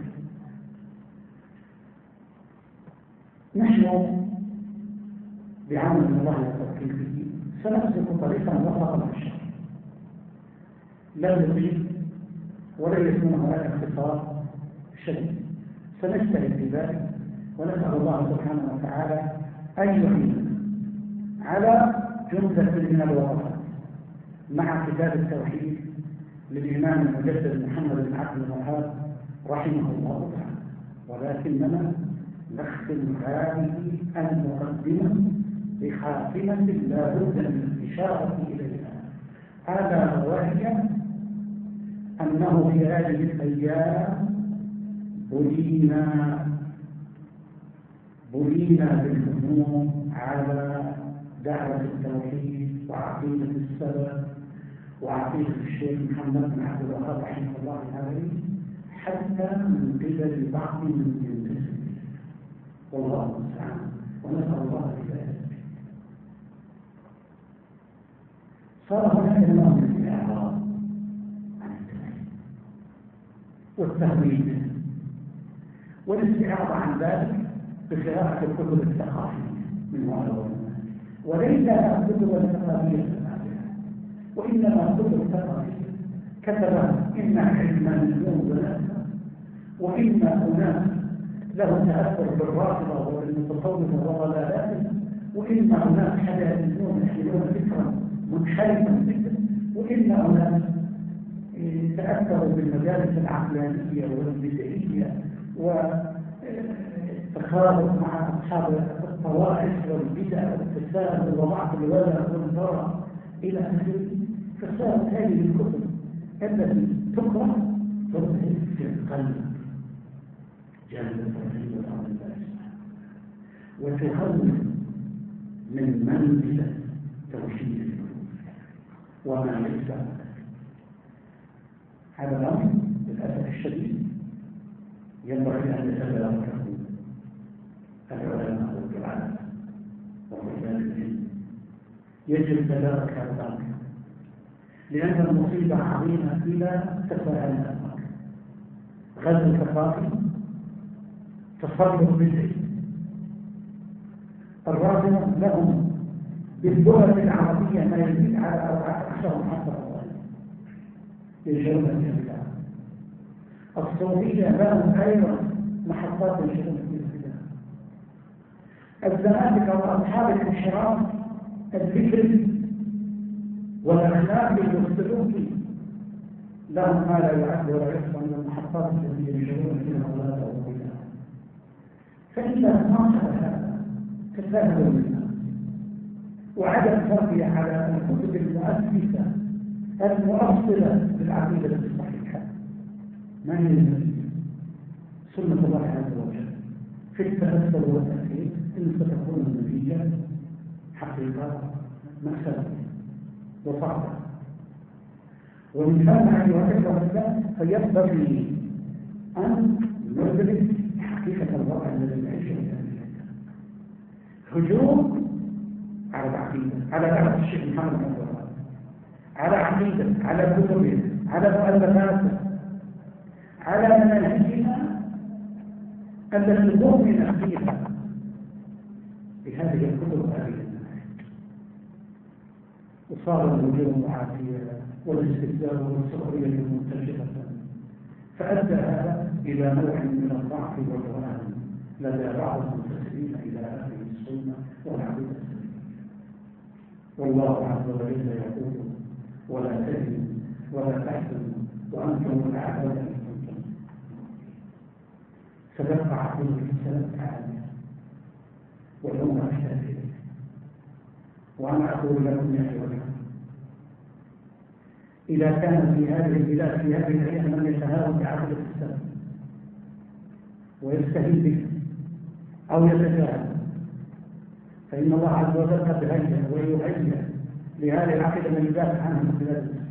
نحن بعمل الله وتوفيقه سنسلك طريقا وسطا في الشرع، لا يطيل ولا يكون هناك اختصار شديد. سنجتهد في ذلك ونسأل الله سبحانه وتعالى أن يعيننا على جملة من الوقفات مع كتاب التوحيد للإمام المجدد محمد بن عبد الوهاب رحمه الله تعالى. ولكننا نختم هذه المقدمة بخاتمة لا بد من الإشارة إليها، أنه في هذه الأيام بلينا بالهموم على دعوة التوحيد وعقيدة السلف وعقيدة الشيخ محمد بن عبد الوهاب رحمه الله عليه، حتى من قبل بعض من المسلمين، والله المستعان، ونسأل الله ذلك. صار هناك نوع من الإعراض عن التوحيد والتهويل والاستعراض عن ذلك بقراءة الكتب الثقافية من معلومات، وليس الكتب الثقافية وإنما كتب ثقافية كتبها إما علمانيون وناسا، وإما أناس له تأثر بالرافضة والمتصوفة وضلالاتهم، وإما أناس حداثيون يحملون فكرا منحرفا جدا، وإما أناس تأثروا بالمجالس العقلانية والبدعية والتخالف مع أصحاب الطوائف والبدع والتساهل وضعف الولاء والبراء إلى آخره. فصارت هذه الكتب التي تقرأ تظهر في القلب جانب التوحيد والأمر الله وتخرج من منزلة توحيد القلوب وما ليس هذا الأمر للأسف الشديد ينبغي أن يتداركه العلماء والدعاة ورجال العلم. يجب تدارك هذا الأمر، لأن المصيبة عظيمة إلى تفاعل الأمر، غزو ثقافي، تصرف بدعي. الرافضة لهم باللغة العربية ما يزيد على أكثر من 10 يجرون الإسلام. الصوفية لهم أيضا محطات يجرون الإسلام. الزنادقة وأصحاب الانحراف الفكري والأخلاقي والسلوكي لهم ما لا يعد ولا يحصى من المحطات التي يجرون فيها أولاده وأولادهم. فإذا ناصر هذا تساهلوا منها وعدم التربية على الكتب المؤسسة المؤصلة للعقيدة الصحيحة ما هي سنة الله عز وجل في التأثر والتأثير، إن ستكون النتيجة حقيقة مكسبة وصعبة. ومن هذا أيها الأخوة فينبغي أن ندرك حقيقة الواقع الذي نعيشه الآن. هجوم على العقيدة، على دعوة الشيخ محمد بن عبد الوهاب، على عقيدة، على كتبه، على مؤلفاته، على مناهجنا التي نؤمن فيها بهذه الكتب وهذه المناهج. وصار الهجوم عافية والاستهزاء والسخرية منتشرة، فأدى هذا إلى نوع من الضعف والرهان لدى بعض المنتسبين إلى أهل السنة والعقيدة السلفية. والله عز وجل يقول: ولا تهنوا ولا تحزنوا وأنتم الأعلون إن كنتم. ستبقى عقيدة السلف عالية والأمة محتاجة. وأنا أقول لكم يا أيها الأخوة، إذا كان في هذه البلاد في هذه الأيام من يتهاون بعقيدة السلف ويستهين به أو يتجاهل، فإن الله عز وجل قد هيأ ويهيأ لهذه العقيدة من يدافع عنها من بلاد الإسلام.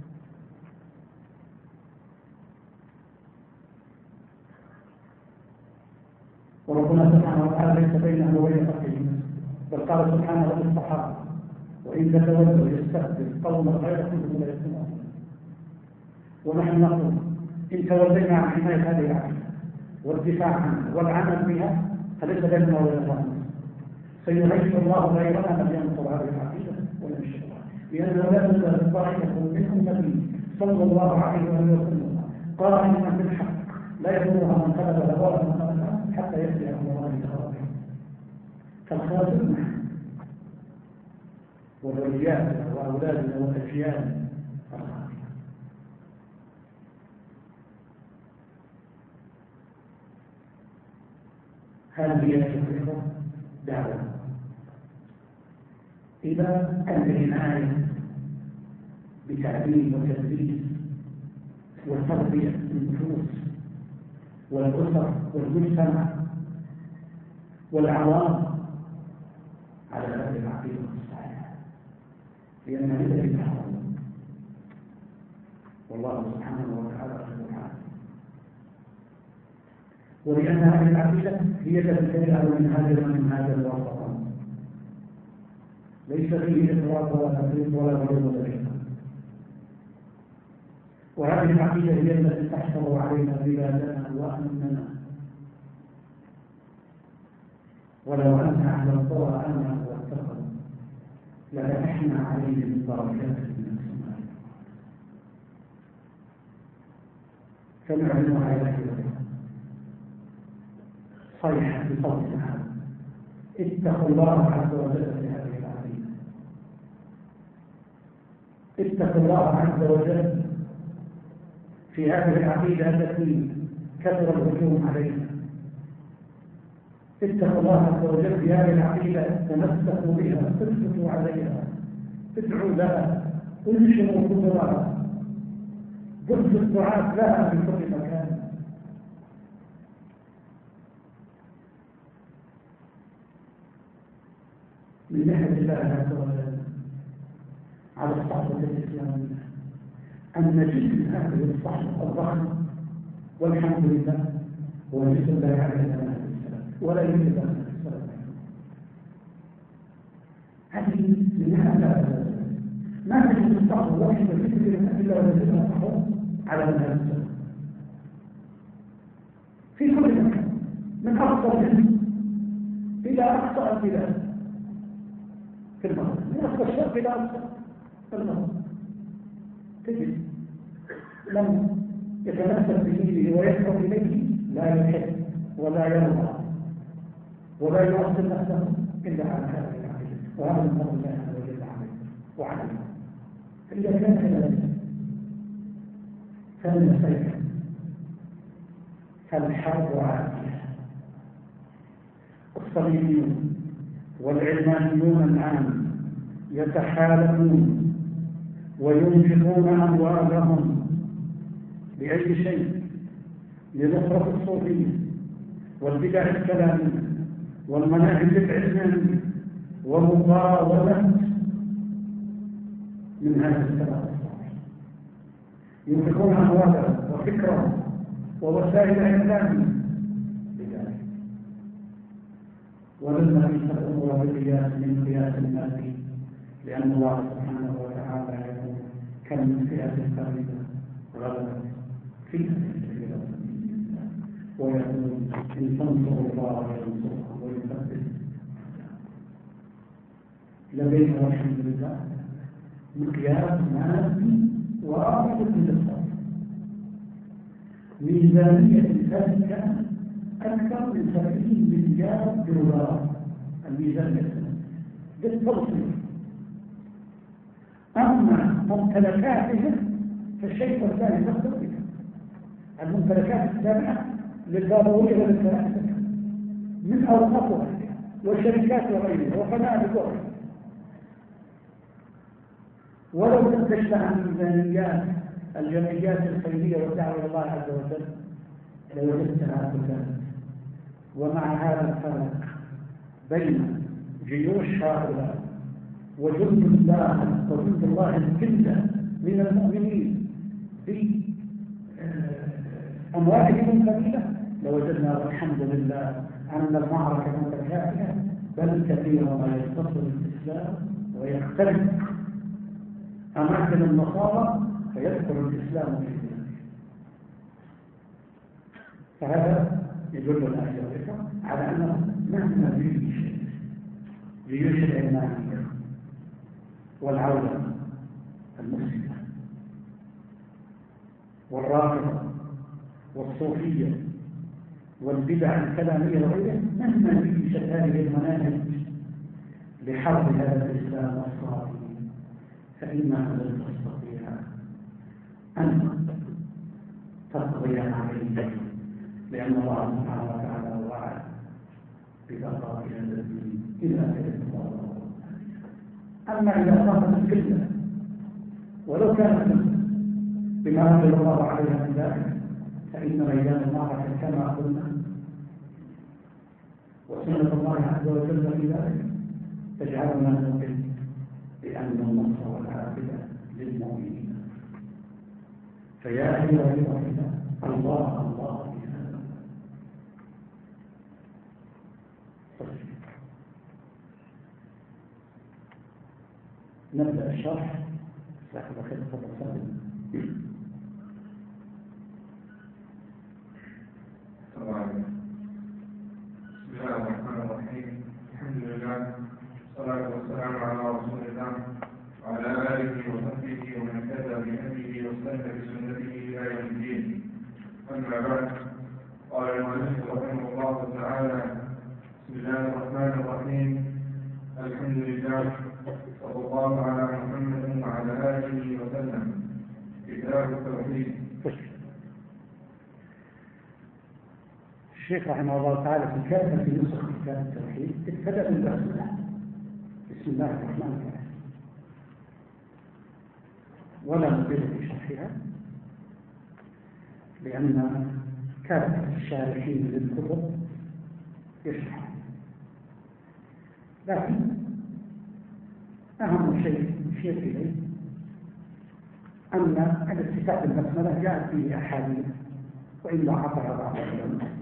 وربنا سبحانه وتعالى ليس بينه وبين خلقه، بل قال سبحانه للصحابة: وإن تتولوا يستبدل قوما غيركم ثم لا يكونوا أمثالكم. ونحن نقول: إن تولينا عن حماية هذه العقيدة والدفاع عنها والعمل بها فليس بيننا وبين الله، سيهيئ الله غيرنا من ينصر هذه العقيدة وينشرها، لأنه لا تزال طائفة من النبي صلى الله عليه وسلم قائما بالحق لا يضرها من قلب ولا من قلب حتى يأتي أمر الله بخير. فالخاسر نحن وذرياتنا وأولادنا وأجيالنا الخاسرة. هذه هي دعوة إلى العناية بتعليم وتدريس وتربية النفوس والأسر والمجتمع والعوام على هذه العقيدة الصحيحة، لأنها التي تحرم والله سبحانه وتعالى سبحانه، ولأن هذه العقيدة هي التي تجعل من هذا الوسط، ليس فيه إفراط ولا تفريط ولا غلو ولا شيء. وهذه العقيدة هي التي تحفظ علينا بلادنا وأمننا. ولو أن أهل القرى آمنوا واتقوا لفتحنا عليهم بركات من السماء. فنعلن آيات صيحة بصوتها اتقوا الله عز وجل في هذه العقيدة، اتقوا الله عز وجل في هذه العقيدة التي كثر الهجوم عليها. اتقوا الله عز وجل في هذه العقيدة، تمسكوا بها، تثبتوا عليها، ادعوا لها، انشروا كبرها، ضد الدعاة لها في كل مكان. من نعمة الله عز وجل على الصحوة الإسلامية أن جسم هذه الصحوة الضخمة والحمد لله هو جسم لا يعرف أهل السلام ولا يريد أهل السلام. هذه من نعمة ما تجد الصحوة واحدة مثل إلا ولديها الصحوة على أهل السلام في كل مكان، من أقصى الهند إلى أقصى البلاد في المغرب، من أقصى الشرق إلى أقصى المغرب، تجد لم يتمسك به ويدعو إليه لا يحب ولا يرضى ولا يؤثر نفسه إلا على هذه العقيدة، وهذا من فضل الله عز وجل عليه وعليه. فإذا كان كذلك فلنستيقظ، فالحرب عاتية. الصليبيون والعلمانيون الآن يتحالفون وينفقون أموالهم لأي شيء، لنصرة الصوفية والبدع الكلامية والمناهج العلمانية ومقاومة من هذا السبب الصالح. ينفقون أموالهم وفكرهم ووسائل إعلامهم لذلك، ولما ينفق الأمور بالقياس من قياس المادي، لأن الله سبحانه وتعالى يقول كم من فئة قليلة غلبت فئة كثيرة ويقول إن تنصروا الله ينصركم ويثبت. لدينا والحمد لله مقياس مادي واضح للصرف، ميزانية ذلك أكثر من 70 مليار دولار الميزانية بالتوصيل. أما ممتلكاتهم فالشيء الثاني تختلف. الممتلكات التابعة للبابوية وللكنائس من أوقافها والشركات وغيرها وفنادق وغيرها. ولو تفتشت عن ميزانيات الجمعيات الخيرية والدعوة إلى الله عز وجل لوجدتها كذلك. ومع هذا الفرق بين جيوش هؤلاء وجند الله الجندة من المؤمنين في أموالهم قليلة، لوجدنا والحمد لله أن المعركة متكافئة، بل كثيرا ما يتصل الإسلام ويختلف أماكن النصارى فيدخل الإسلام في ذلك. فهذا يدلنا على أنه مهما جيوش العلمانية والعودة المسلمة والرافضة والصوفية والبدع الكلامية وغيرها، مهما جيوش هذه المناهج لحرب هذا الإسلام الصافي فإنها لن تستطيع أن تقضي عليه، لأن الله سبحانه وتعالى وعد ببقاء هذا الدين إلى أجل الله. أما إذا صارت الكلمة ولو كانت بما أنزل الله عليها من ذلك، فإن ميدان المعركة كما قلنا وسنة الله عز وجل في ذلك تجعلنا نؤمن بأن النصر والعافية للمؤمنين. فيا أيها الأخوة الله الله بهذا. نبدأ الشرح. صاحب خير تفضل. بسم الله الرحمن الرحيم. الحمد لله والصلاة والسلام على رسول الله وعلى آله وصحبه ومن اهتدى بهديه واستنى بسنته إلى يوم الدين. أما بعد، قال المؤلف رحمه الله تعالى: بسم الله الرحمن الرحيم. الحمد لله صلى الله على محمد وعلى آله وسلم. كتاب التوحيد. الشيخ رحمه الله تعالى في كتابه في نسخ كتاب التوحيد ابتدأ بالبسملة، بسم الله الرحمن الرحيم، ولا نطيل في شرحها لأن كافة الشارحين للكتب يشرح، لكن أهم شيء نشير إليه أن الافتتاح بالبسملة جاءت به أحاديث وإلا عطر بعض العلماء،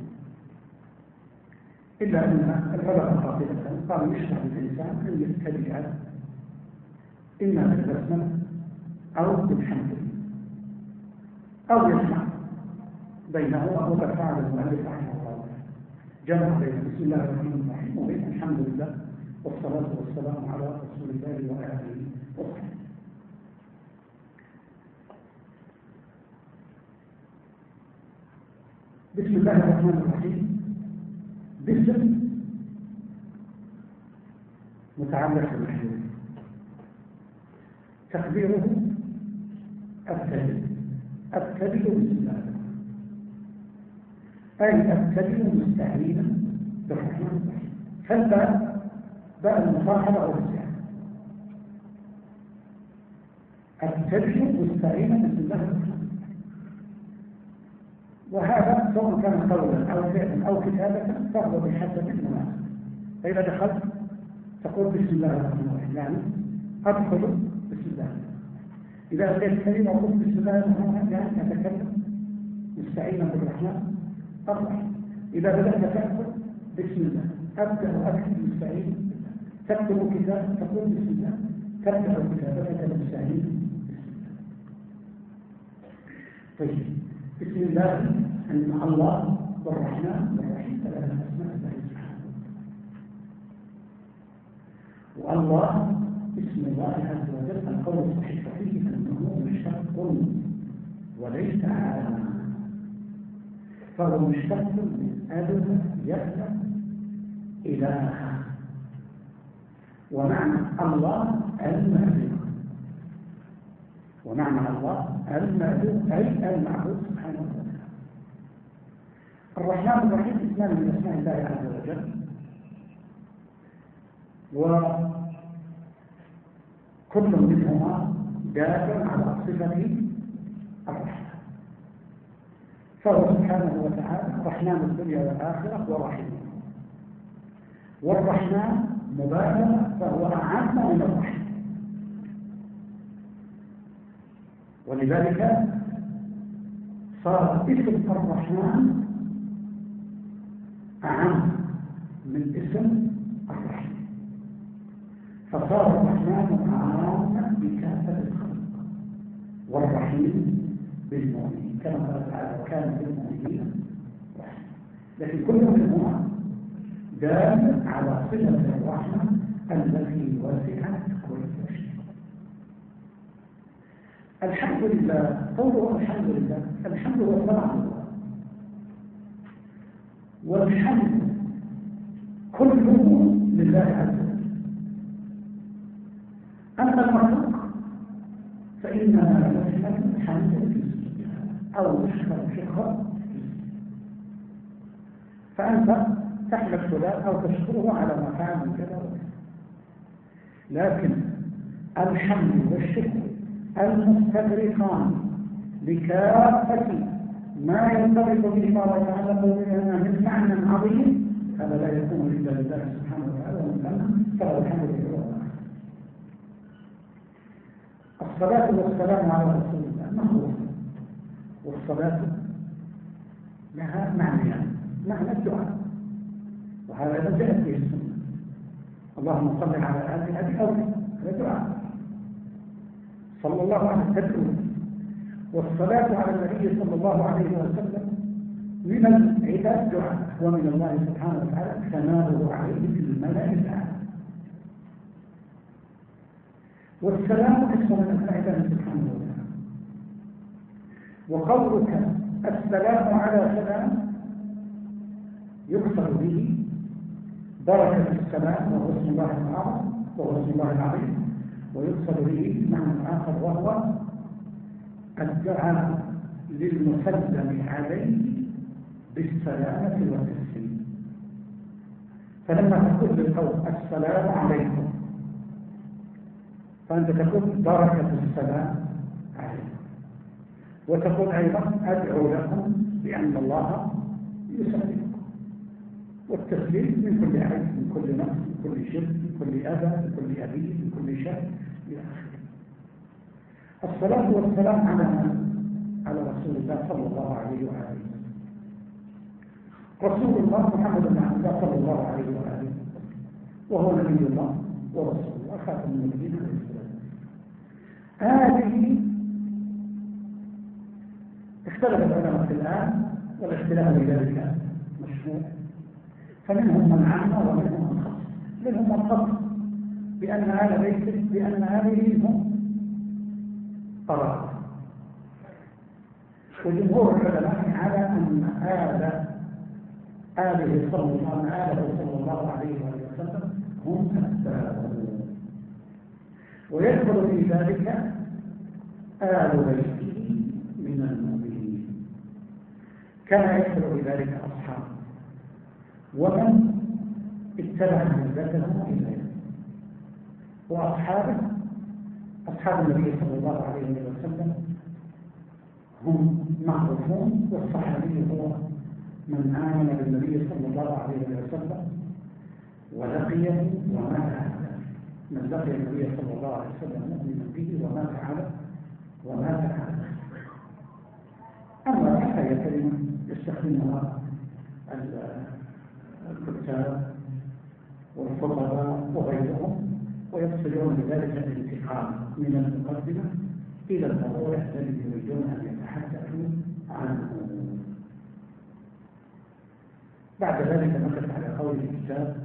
إلا أن العلماء قاطبة قالوا يشرع للإنسان أن يبتدئ إما بالبسملة أو بالحمد أو يجمع بينه، وهو قد فعل المؤلف رحمه الله، جمع بين بسم الله الرحمن الرحيم وبين الحمد لله والصلاة والسلام على رسول الله وآله وصحبه. بسم الله الرحمن الرحيم باسم متعلق بالمحذوف، تقديره أبتدئ بسم الله، أي أبتدئ مستعينا بالرحمن الرحيم. فالباء باء المصاحبة أو الاستعانة، أبتدئ مستعينا بسم الله الرحمن الرحيم، وهذا سواء كان قولا أو فعلا أو كتابة فهو بحسب المناسبة. فإذا دخلت تقول بسم الله الرحمن الرحيم، يعني أدخل بسم الله. إذا أتيت كلمة وقلت بسم الله الرحمن الرحيم يعني أتكلم مستعينا بالرحمن الرحيم. إذا بدأت تأكل بسم الله، أبدأ أكل مستعين بالله، تكتب كتاب تقول بسم الله، تبدأ كتابتك مستعين بسم الله. طيب، بسم الله أن الله والرحمن والرحيم ثلاثة أسماء الله سبحانه، والله اسم الله عز وجل القول الصحيح فيه أنه مشتق وليس عالما، فهو مشتق من أدب يأتى إله، ومعنى الله المعبود، ومعنى الله المعبود أي المعبود سبحانه وتعالى. الرحمن الرحيم اسمان من أسماء الله عز وجل، وكل منهما دال على صفة الرحمن، فهو سبحانه وتعالى رحمن الدنيا والآخرة ورحيم، والرحمن مبالغة فهو أعم من الرحيم، ولذلك صار اسم الرحمن أعم من اسم الرحيم، فصار الرحمن أعام بكافة الخلق، والرحيم بالمؤمنين كما قال تعالى وكان بالمؤمنين رحيم. لكن كل منهما دال على صلة الرحمة التي وسعت كل شيء. الحمد لله، قوله الحمد لله، الحمد هو طبعا الله، والحمد كله لله عز وجل. أما المخلوق فإنما يشمل الحمد في السجود أو يشمل شكرا، فأنت تحمد فلان أو تشكره على ما فعل من كذا وكذا، لكن الحمد والشكر المستغرقان بكافة ما ينطبق به ويتعلق بها من معنى عظيم، هذا لا يكون إلا لله سبحانه وتعالى، ومن فله الحمد لله. الصلاة والسلام على رسول الله معروف، والصلاة لها معنيان: معنى الدعاء، وهذا إذا جاءت به السنة، اللهم صل على آل أبي أولي، هذا دعاء صلى الله عليه وسلم. والصلاة على النبي صلى الله عليه وسلم من العباد دعاء، ومن الله سبحانه وتعالى ثناؤه عليه في الملأ الأعلى. والسلام اسم من أسماء الله سبحانه وتعالى. وقولك السلام على سلام يقصد به بركة السلام، وهو اسم الله الأعظم وهو اسم الله العظيم، ويقصد به معنى آخر وهو الدعاء للمسلم عليه بالسلامة والتسليم. فلما تقول للقوم السلام عليكم، فأنت تقول بركة السلام عليكم، وتقول أيضا أدعو لكم بأن الله يسلمكم. والتسليم من كل عيب، من كل نقص، من كل شرك، من كل أذى، من كل أذية، من كل شر إلى آخره. الصلاة والسلام على رسول الله صلى الله عليه وآله وسلم. رسول الله محمد بن عبد الله صلى الله عليه وآله وسلم، وهو نبي الله ورسول الله خاتم النبيين عليه الصلاة والسلام. هذه اختلف العلماء في الآن، والاختلاف لذلك مشهور، فمنهم من عم ومنهم من خص. منهم من خص بأن آل بيته بأن آله هم قرار، وجمهور العلماء على أن آله صلى الله عليه وسلم هم أتباعه، ويدخل في ذلك آل بيته من المؤمنين، كما يدخل في ذلك أصحابه ومن اتبع ملتهم إليه. وأصحابه أصحاب النبي صلى الله عليه وسلم هم معروفون، والصحابي هو من آمن بالنبي صلى الله عليه وسلم ولقيه ومات على، من لقي النبي صلى الله عليه وسلم مؤمنا به ومات على. أما هي كلمة يستخدمها الكتاب والخطباء وغيرهم، ويقصدون بذلك الانتقال من المقدمة إلى الموضوع الذي يريدون أن يتحدثوا عنه. بعد ذلك نقف على قول الكتاب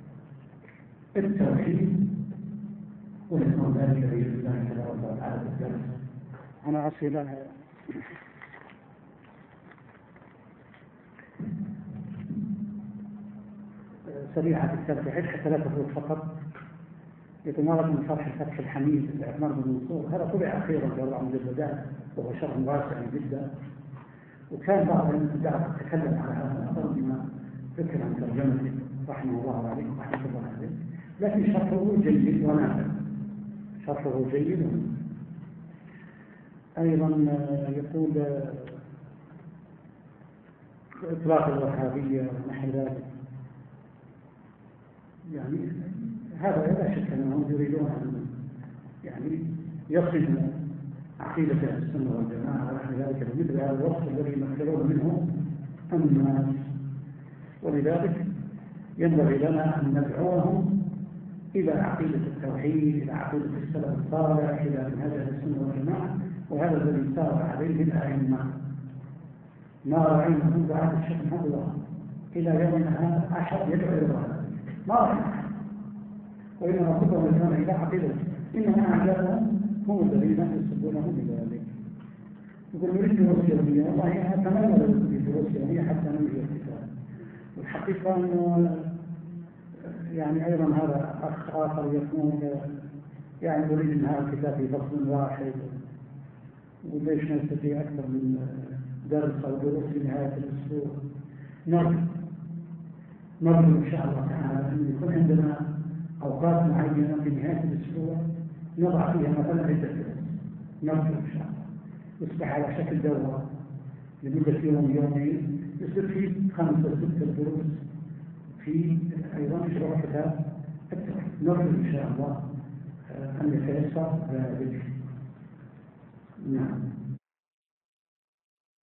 التوحيد، ونسمع ذلك بإذن الله تبارك وتعالى في الدرس. أنا أصل سريعة في التوحيد حتى لا تفوت فقط. يتمارس من شرح الفتح الحميد لعثمان بن منصور، هذا طبع أخيرا في 4 مجلدات، وهو شرح واسع جدا. وكان بعض الدعوة تتكلم على هذا الأمر بما ذكر عن ترجمته رحمه الله عليه ورحمه الله عليه، لكن شرحه جيد ونافع، شرحه جيد. أيضا يقول إطلاق الوهابية ونحو ذلك، يعني هذا لا شك أنهم يريدون أن يعني يصلوا عقيدة السنة والجماعة ونحو ذلك بمثل هذا الوصف الذي يمثلون منه الناس. ولذلك ينبغي لنا أن ندعوهم إلى عقيدة التوحيد، إلى عقيدة السلف الصالح، إلى منهج السنة والجماعة، وهذا الذي سار عليه الأئمة. ما رأينا منذ عهد الشيخ محمد الله إلى يومنا هذا أحد يدعو إلى الله، ما رأينا، وإنما كلهم يدعون إلى عقيدة، إنما أعجابهم هم الذين يسبونهم بذلك. يقول نريد دروس يومية، والله أتمنى لو يكون دروس يومية حتى ننهي الكتاب. والحقيقة أنه يعني أيضا هذا أخ آخر يكون يعني نريد أن هذا الكتاب في فصل واحد، وليش نستطيع أكثر من درس أو دروس في نهاية الأسبوع. نرجو إن شاء الله تعالى أن يكون عندنا أوقات معينة في نهاية الأسبوع نضع فيها مثلا عدة دروس، نرجو إن شاء الله. يصبح على شكل دورة لمدة يوم يومين، يصير فيه 5 6 دروس في أيضا في شروح كتاب التوحيد. نرجو إن شاء الله أن يتيسر ذلك. نعم.